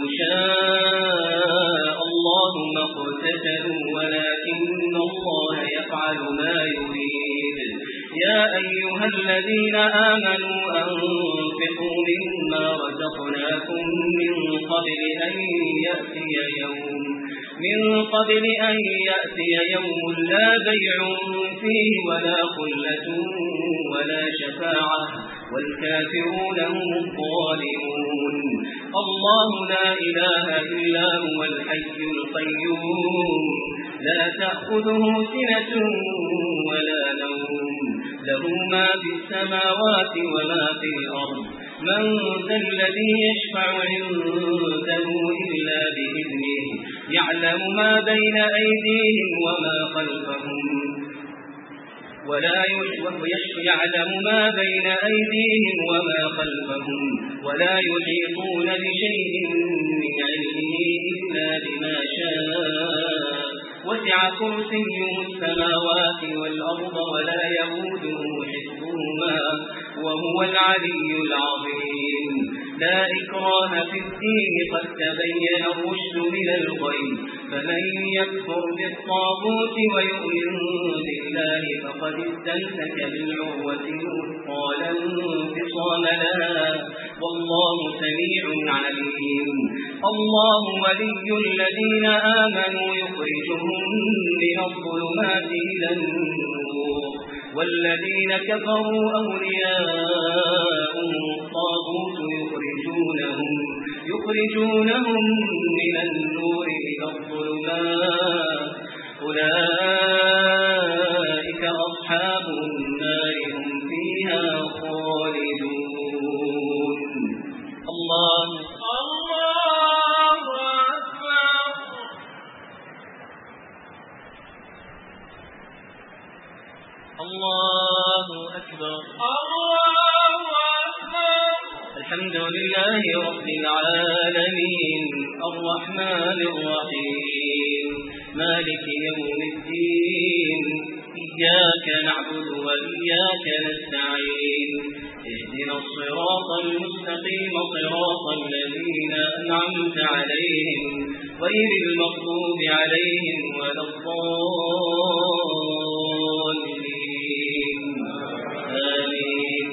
Speaker 3: شاء الله ما اقتتلوا ولكن الله يفعل ما يريد يا أيها الذين آمنوا أنفقوا مما رزقناكم من قبل أن يأتي يوم من قبل أن يأتي يوم لا بيع فيه ولا خلة ولا شفاعة والكافرون هم الظالمون الله لا إله إلا هو الحي القيوم لا تأخذه سنة ولا نوم له ما في السماوات وما في الأرض من ذا الذي يشفع عنده إلا بإذنه يعلم ما بين أيديهم وما خلفهم ولا يعلم ما بين أيديهم وما خلفهم ولا يحيطون بشيء من علمه إلا بما شاء وسع كرسيه السماوات والأرض ولا يئوده حفظهما وهو العلي العظيم لا إكراه في الدين قد تبين الرشد من الغي فمن يكفر بالطاغوت ويؤمن بالله فقد استمسك بالعروة الوثقى لا انفصام لها والله سميع عليم الله ولي الذين آمنوا يخرجهم من الظلمات إلى النور والذين كفروا أولياءهم الطاغوت يخرجونهم يخرجونهم من النور إلى الظلمات أولئك أصحاب النار هم فيها خالدون الله
Speaker 1: الله أكبر
Speaker 3: الله أكبر
Speaker 1: الله أكبر
Speaker 3: الحمد لله رب العالمين الرحمن الرحيم مالك يوم الدين إياك نعبد وإياك نستعين اهدنا الصراط المستقيم صراط الذين أنعمت عليهم غير المغضوب عليهم ولا الضالين آمين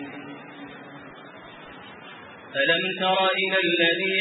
Speaker 3: ألم تر إلى الذي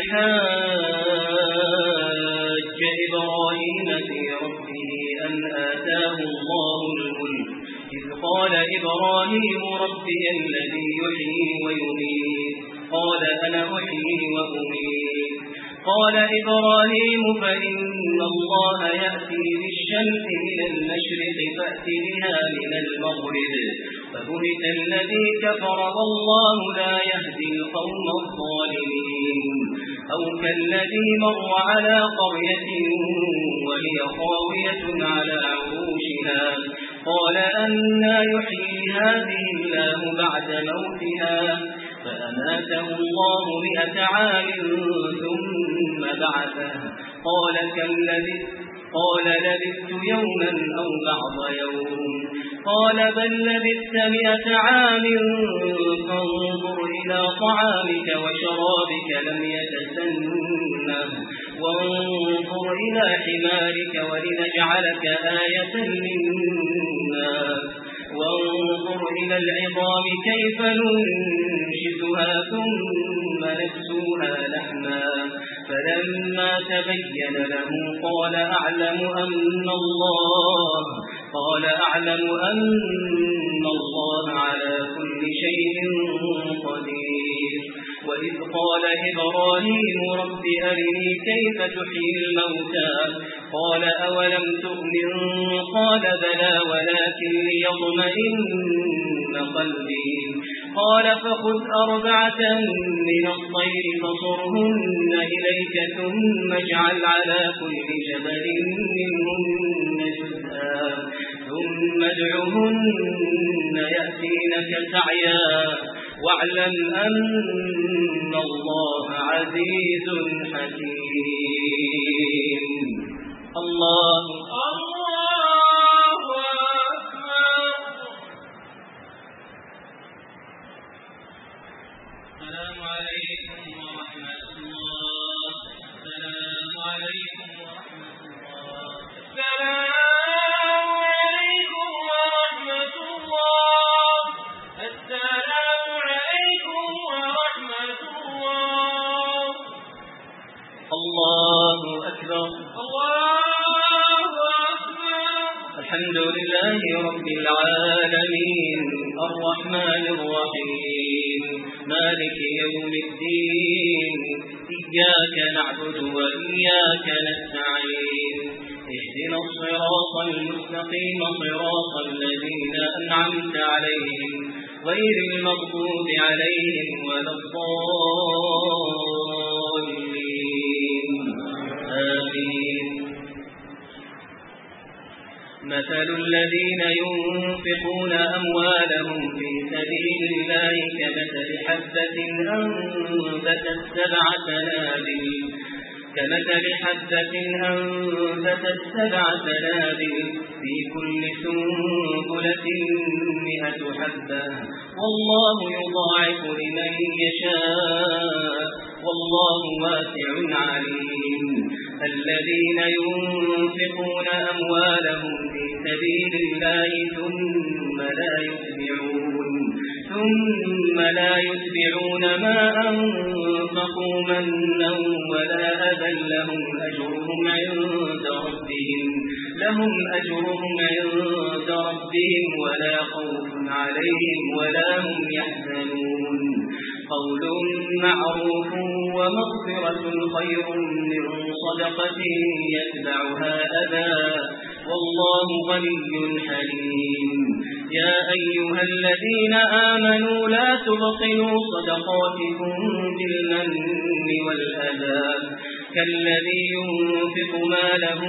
Speaker 3: حاج إبراهيم في ربه أن آتاه الله الملك إذ قال إبراهيم ربي الذي يحيي ويميت قال أنا أحيي وأميت قال إبراهيم فإن الله يأتي بالشمس من المشرق فأت بها من المغرب فبهت الذي كفر والله لا يهدي القوم الظالمين أو كالذي مر على قرية وهي خاوية على عروشها قال أنى يحيي هذه الله بعد موتها فأماته الله مئة عام ثم بعثه قال كم لبثت قال لبثت يوما أو بعض يوم قال بل لبثت مئة عام فانظر إلى طعامك وشرابك لم يتسنه وانظر إلى حمارك ولنجعلك آية للناس وانظر إلى العظام كيف ننشزها ثم نكسوها لحما فلما تبين له قال أعلم أن الله قال أعلم أن الله على كل شيء قدير وإذ قال إبراهيم رب أرني كيف تحيي الموتى قال أولم تؤمن قال بلى ولكن ليطمئن قلبي قال فخذ أربعة من الطير فصرهن إليك ثم اجعل على كل جبل منهن جزءا ثم ادعهن يأتينك سعيا واعلم أن الله عزيز حكيم. الله
Speaker 1: الله أكبر.
Speaker 3: السلام عليكم ورحمة الله. السلام عليكم ورحمة الله.
Speaker 1: السلام عليكم ورحمة الله. السلام عليكم ورحمة الله.
Speaker 3: الله أكبر.
Speaker 1: الله أكبر.
Speaker 3: الحمد لله رب العالمين الرحمن الرحيم مالك يوم الدين إياك نعبد وإياك نستعين اهدنا الصراط المستقيم صراط الذين أنعمت عليهم غير المغضوب عليهم ولا الضالين آمين. مثل الذين ينفقون أموالهم في سبيل الله كمثل حبة أنبتت سبع سنابل كمثل حبة أنبتت سبع سنابل في كل سنبلة مئة حبة والله يضاعف لمن يشاء والله واسع عليم. الذين ينفقون أموالهم في سبيل الله ثم لا يتبعون ثم لا يتبعون ما أنفقوا منا ولا أذى لهم أجرهم عند ربهم لهم أجرهم عند ربهم ولا خوف عليهم ولا هم يحزنون. قول معروف ومغفرة خير من صدقة يتبعها أذى والله غني حليم. يا أيها الذين آمنوا لا تبطلوا صدقاتكم بالمن والأذى كالذي ينفق ماله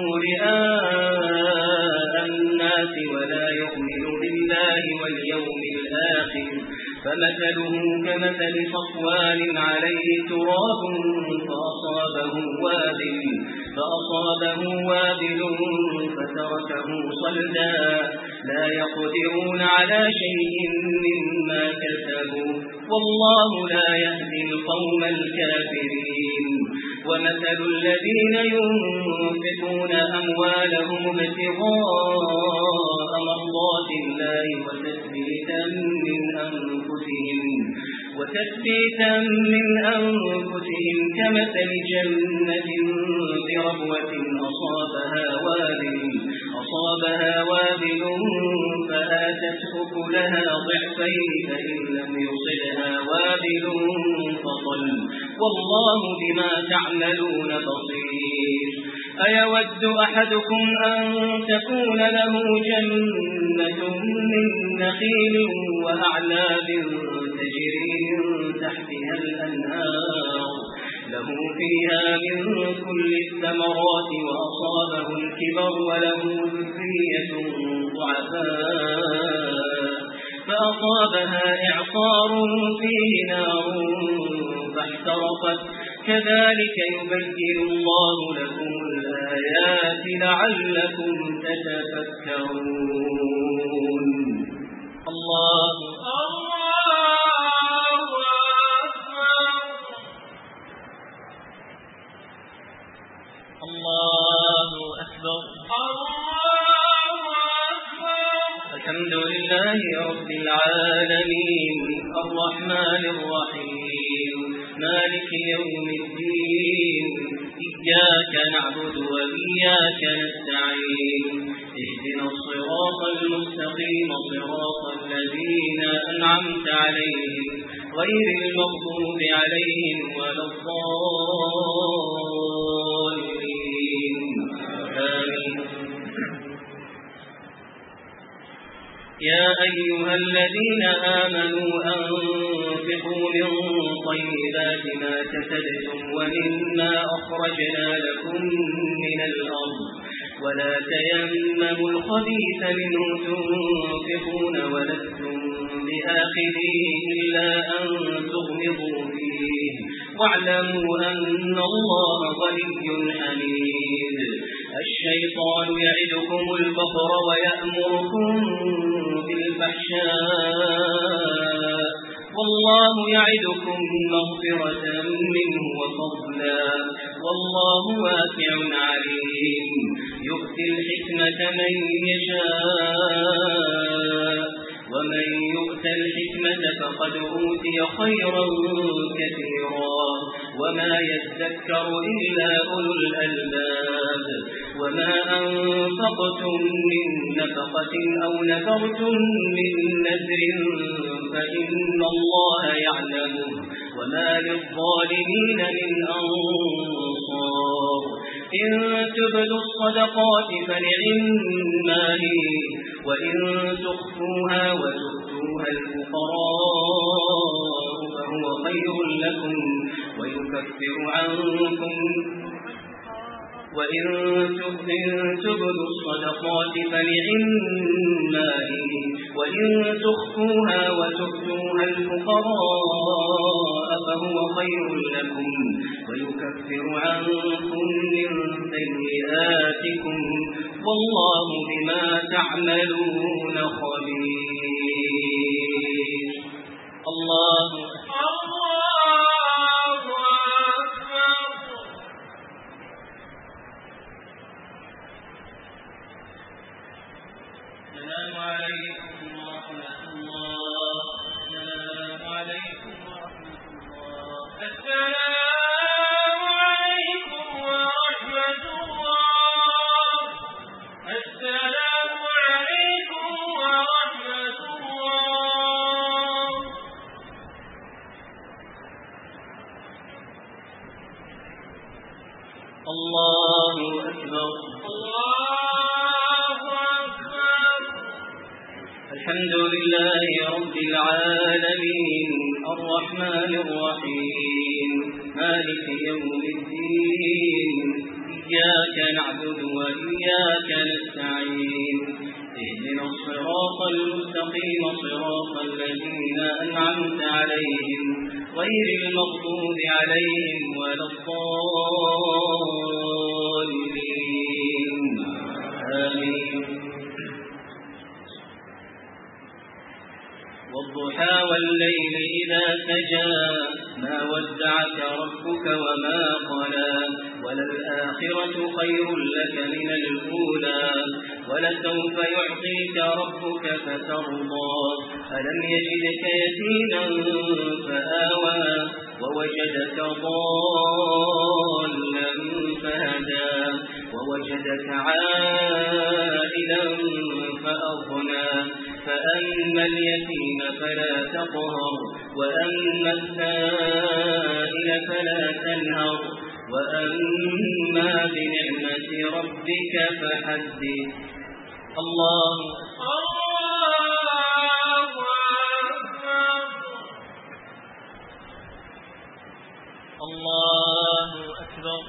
Speaker 3: رئاء الناس ولا يؤمن بالله واليوم الآخر فمثله كمثل صفوان عليه تراب فأصابه وابل فأصابه وابل فتركه صلدا لا يقدرون على شيء مما كسبوا والله لا يهدي القوم الكافرين. ومثل الذين ينفقون أموالهم ابتغاء مرضات الله وتثبيتا من أنفسهم وتثبيتا من أنفسهم كمثل جنة بربوة أصابها وابل أصابها وابل فآتت أكلها ضعفين فإن لم يصبها وابل فطل والله بما تعملون بصير. أيود أحدكم أن تكون له جنة من نخيل وأعناب تجري من تحتها الأنهار له فيها من كل الثمرات وأصابه الكبر وله ذرية ضعفاء فأصابها إعصار فيه نار فاحترقت كذلك يبين الله لكم الآيات لعلكم تتفكرون. الله
Speaker 1: الله أكبر.
Speaker 3: الله أكبر.
Speaker 1: الله أكبر.
Speaker 3: الحمد لله رب العالمين الرحمن الرحيم مالك يوم الدين إياك نعبد وإياك نستعين اهدنا الصراط المستقيم صراط الذين أنعمت عليهم غير المغضوب عليهم ولا الضالين آمين. يا أيها الذين آمنوا أنفقوا من طيبات ما كسبتم ومما أخرجنا لكم من الأرض ولا تيمموا الخبيث منه تنفقون ولستم بآخذيه إلا أن تغمضوا فيه واعلموا أن الله غني حميد. الشيطان يعدكم الفقر ويأمركم بالفحشاء والله يعدكم مغفرة منه وفضلا والله واسع عليم. يؤتي الحكمة من يشاء ومن يؤت الحكمة فقد أوتي خيرا كثيرا وما يذكر إلا أولو الألباب. وما أنفقتم من نفقة أو نذرتم من نذر فإن الله يعلمه وما للظالمين من أنصار. إن تبدوا الصدقات فنعما هي وإن تخفوها وتؤتوها الفقراء فهو خير لكم ويكفر عنكم وإن تبدوا الصدقات فنعما هي وإن تخفوها وتؤتوها الفقراء فهو خير لكم ويكفر عنكم من سيئاتكم والله بما تعملون خبير. الله السلام عليكم ورحمة الله. السلام عليكم ورحمة الله.
Speaker 1: السلام عليكم ورحمة الله. السلام عليكم ورحمة الله.
Speaker 3: الله أكبر. الحمد لله رب العالمين الرحمن الرحيم مالك يوم الدين إياك نعبد وإياك نستعين اهدنا الصراط المستقيم صراط الذين أنعمت عليهم غير المغضوب عليهم ولا الضالين آمين. والضحى والليل إذا سجى ما ودعك ربك وما قلى وللآخرة خير لك من الأولى ولسوف يعطيك ربك فترضى. ألم يجدك يتيما فآوى ووجدك ضالا فهدى ووجدك عائلا فأغنى. فأما اليتيم فلا تقهر وأما السائل فلا تنهر وأما بنعمة ربك فحدث. الله الله أكبر.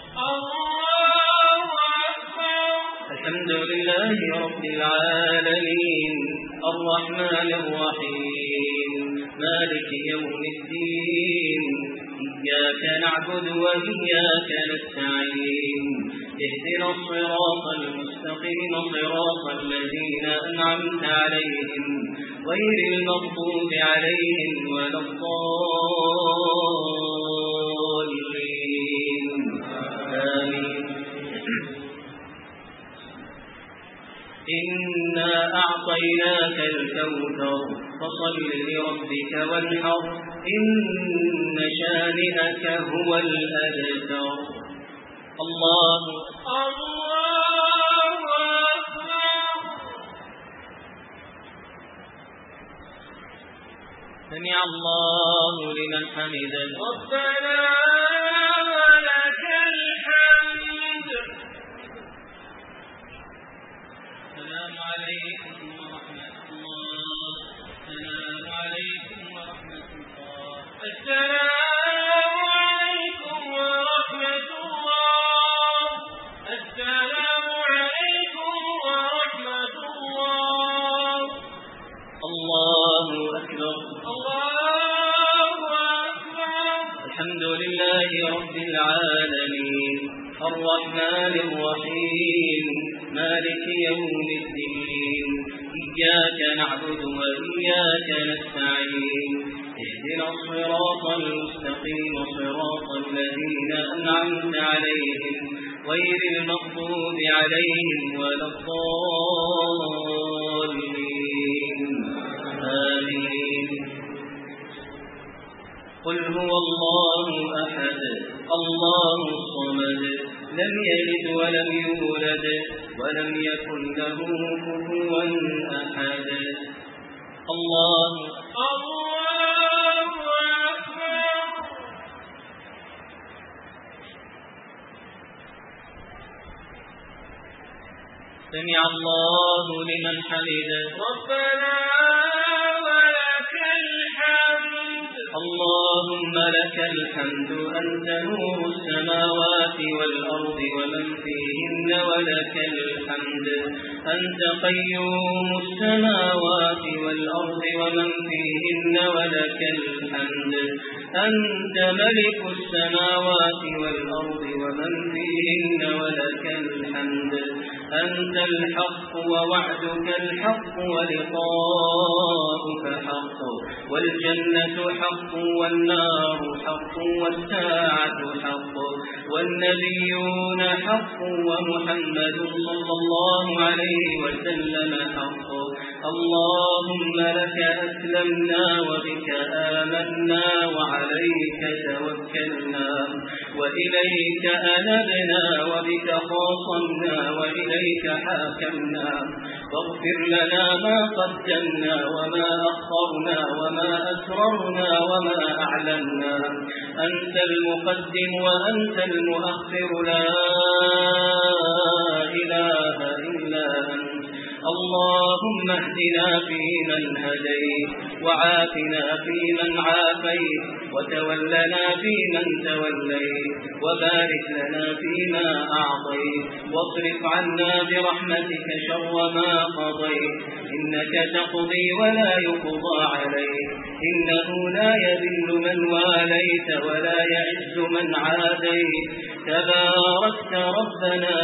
Speaker 3: الحمد لله رب العالمين الرحمن الرحيم مالك يوم الدين إياك نعبد وإياك نستعين اهدنا الصراط المستقيم صراط الذين أنعمت عليهم غير المغضوب عليهم ولا الضالين آمين. إنا أعطيناك الكوثر فصل لربك وانحر إن شانئك هو الأبتر. الله
Speaker 1: الله أكبر.
Speaker 3: سمع الله لمن حمده.
Speaker 1: ربنا ولك الحمد.
Speaker 3: السلام عليكم ورحمة الله. الحمد لله رب العالمين الرحمن الرحيم مالك يوم الدين إياك نعبد وإياك نستعين اهدنا الصراط المستقيم صراط الذين أنعمت عليهم غير المغضوب عليهم ولا الضالين آمين قل هو الله أحد الله الصمد لم يلد ولم يولد ولم يكن له كفوا أحد الله
Speaker 1: الله أكبر.
Speaker 3: سمع الله لمن حمده
Speaker 1: ربنا ولك الحمد.
Speaker 3: اللهم لك الحمد أنت نور السماوات والأرض ومن فيهن ولك الحمد أنت قيوم السماوات والأرض ومن فيهن ولك الحمد أنت ملك السماوات والأرض ومن فيهن ولك الحمد أنت الحق ووعدك الحق ولقاؤك حق والجنة حق والنار حق والساعة حق والنبيون حق ومحمد صلى الله عليه وسلم حق اللهم لك أسلمنا وبك آمنا وعليك توكلنا وإليك أنبنا وبك خاصمنا وإليك حاكمنا فاغفر لنا ما قدمنا وما أخرنا وما أسررنا وما أعلنا أنت المقدم وأنت المؤخر لا إله إلا أنت اللهم اهدنا فيمن هديت وعافنا فيمن عافيت وتولنا فيمن توليت وبارك لنا فيما أعطيت واصرف عنا برحمتك شر ما قضيت إنك تقضي ولا يقضى عليك إنه لا يذل من واليت ولا يعز من عاديت تباركت ربنا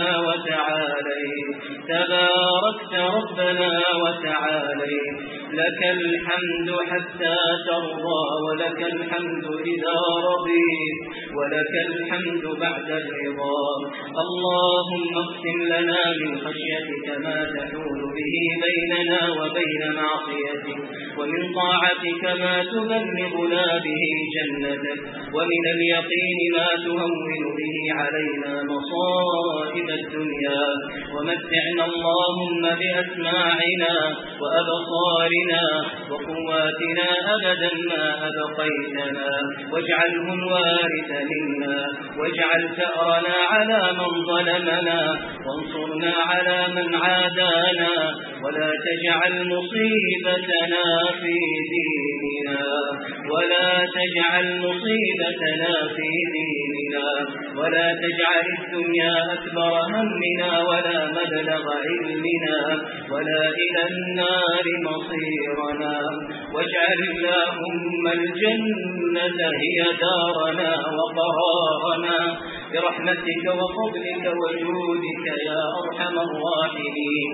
Speaker 3: وتعاليت تباركت ربنا وتعاليت لك الحمد حتى ترضى ولك الحمد إذا رضيت ولك الحمد بعد الرضا اللهم اقسم لنا من خشيتك ما تحول به بيننا وبين معصيتك ومن طاعتك ما تبلغنا به جنتك ومن اليقين ما تهون به علينا مصائب الدنيا ومتعنا اللهم بأسماعنا وأبصارنا وقواتنا أبدا ما أبقيتنا واجعله الوارث منا واجعل ثأرنا على من ظلمنا وانصرنا على من عادانا ولا تجعل مصيبتنا في ديننا ولا تجعل مصيبتنا في ديننا ولا تجعل الدنيا أكبر همنا ولا مبلغ علمنا ولا إلى النار مصيرنا واجعل اللهم الجنة هي دارنا وقرارنا برحمتك وفضلك وجودك يا أرحم الراحمين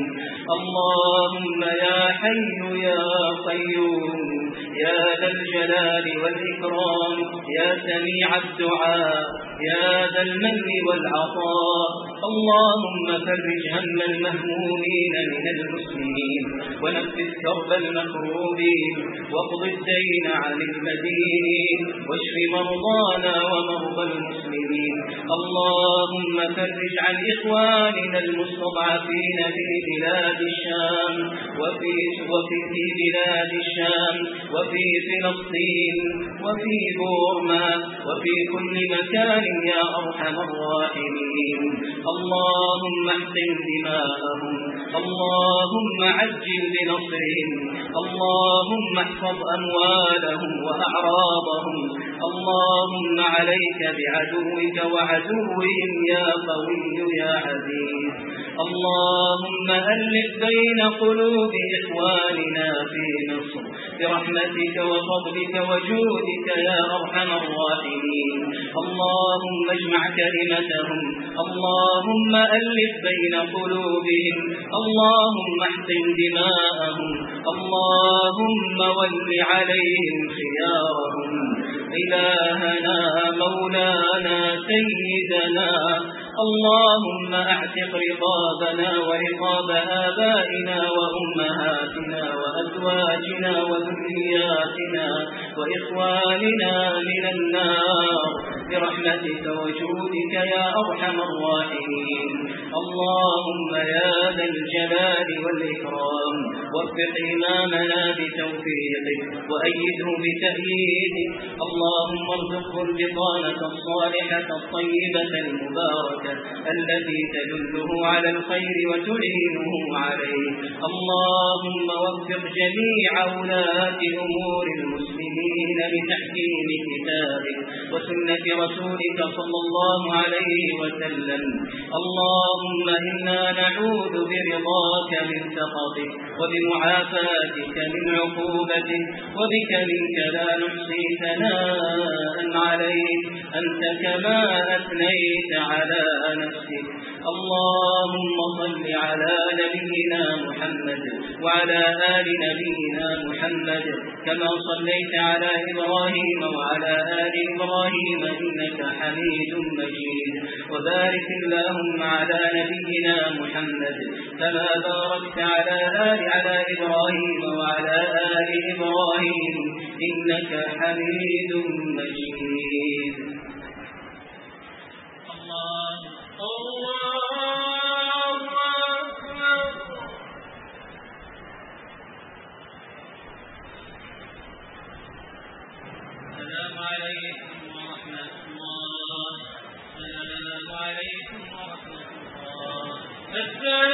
Speaker 3: اللهم يا حي يا قيوم يا ذا الجلال والإكرام يا سميع الدعاء يا ذا المن والعطاء اللهم فرج هم المهمومين من المسلمين ونفس كرب المكروبين واقض الدين عن المدينين واشف مرضانا ومرضى المسلمين اللهم فرج عن إخواننا المستضعفين في بلاد الشام وفي, وفي في بلاد الشام وفي فلسطين وفي بورما وفي كل مكان يا أرحم الراحمين اللهم احقن دماءهم اللهم عجل بنصرهم اللهم احفظ أموالهم وأعراضهم اللهم عليك بعدوك وعدوهم يا قوي يا عزيز اللهم ألف بين قلوب إخواننا في مصر برحمتك وفضلك وجودك يا أرحم الراحمين. اللهم اجمع كلمتهم، اللهم ألف بين قلوبهم، اللهم احقن دماءهم، اللهم ول عليهم خيارهم. إلهنا مولانا سيدنا، اللهم اعتق رقابنا ورقاب آبائنا وأمهاتنا وأزواجنا وذرياتنا وإخواننا من النار برحمتك وجودك يا أرحم الراحمين. اللهم يا ذا الجلال والإكرام وفق إمامنا بتوفيقك وأيده بتأييدك. اللهم ارزقه البطانة الصالحة الطيبة المباركة التي تدله على الخير وتعينه عليه. اللهم وفق جميع ولاة أمور المسلمين لتحكيم كتابك وسنة رسولك صلى الله عليه وسلم. اللهم إنا نعوذ برضاك من سخطك وبمعافاتك من عقوبتك وبك منك لا نحصي ثناء عليك أنت كما أثنيت على نفسك. اللهم صل على نبينا محمد وعلى آل نبينا محمد كما صليت على إبراهيم وعلى آل إبراهيم إنك حميد مجيد. وبارك اللهم على نبينا محمد كما باركت على آل على إبراهيم وعلى آل إبراهيم إنك حميد مجيد.
Speaker 1: الله الله أكبر. السلام عليكم ورحمة الله. السلام عليكم ورحمة الله. السلام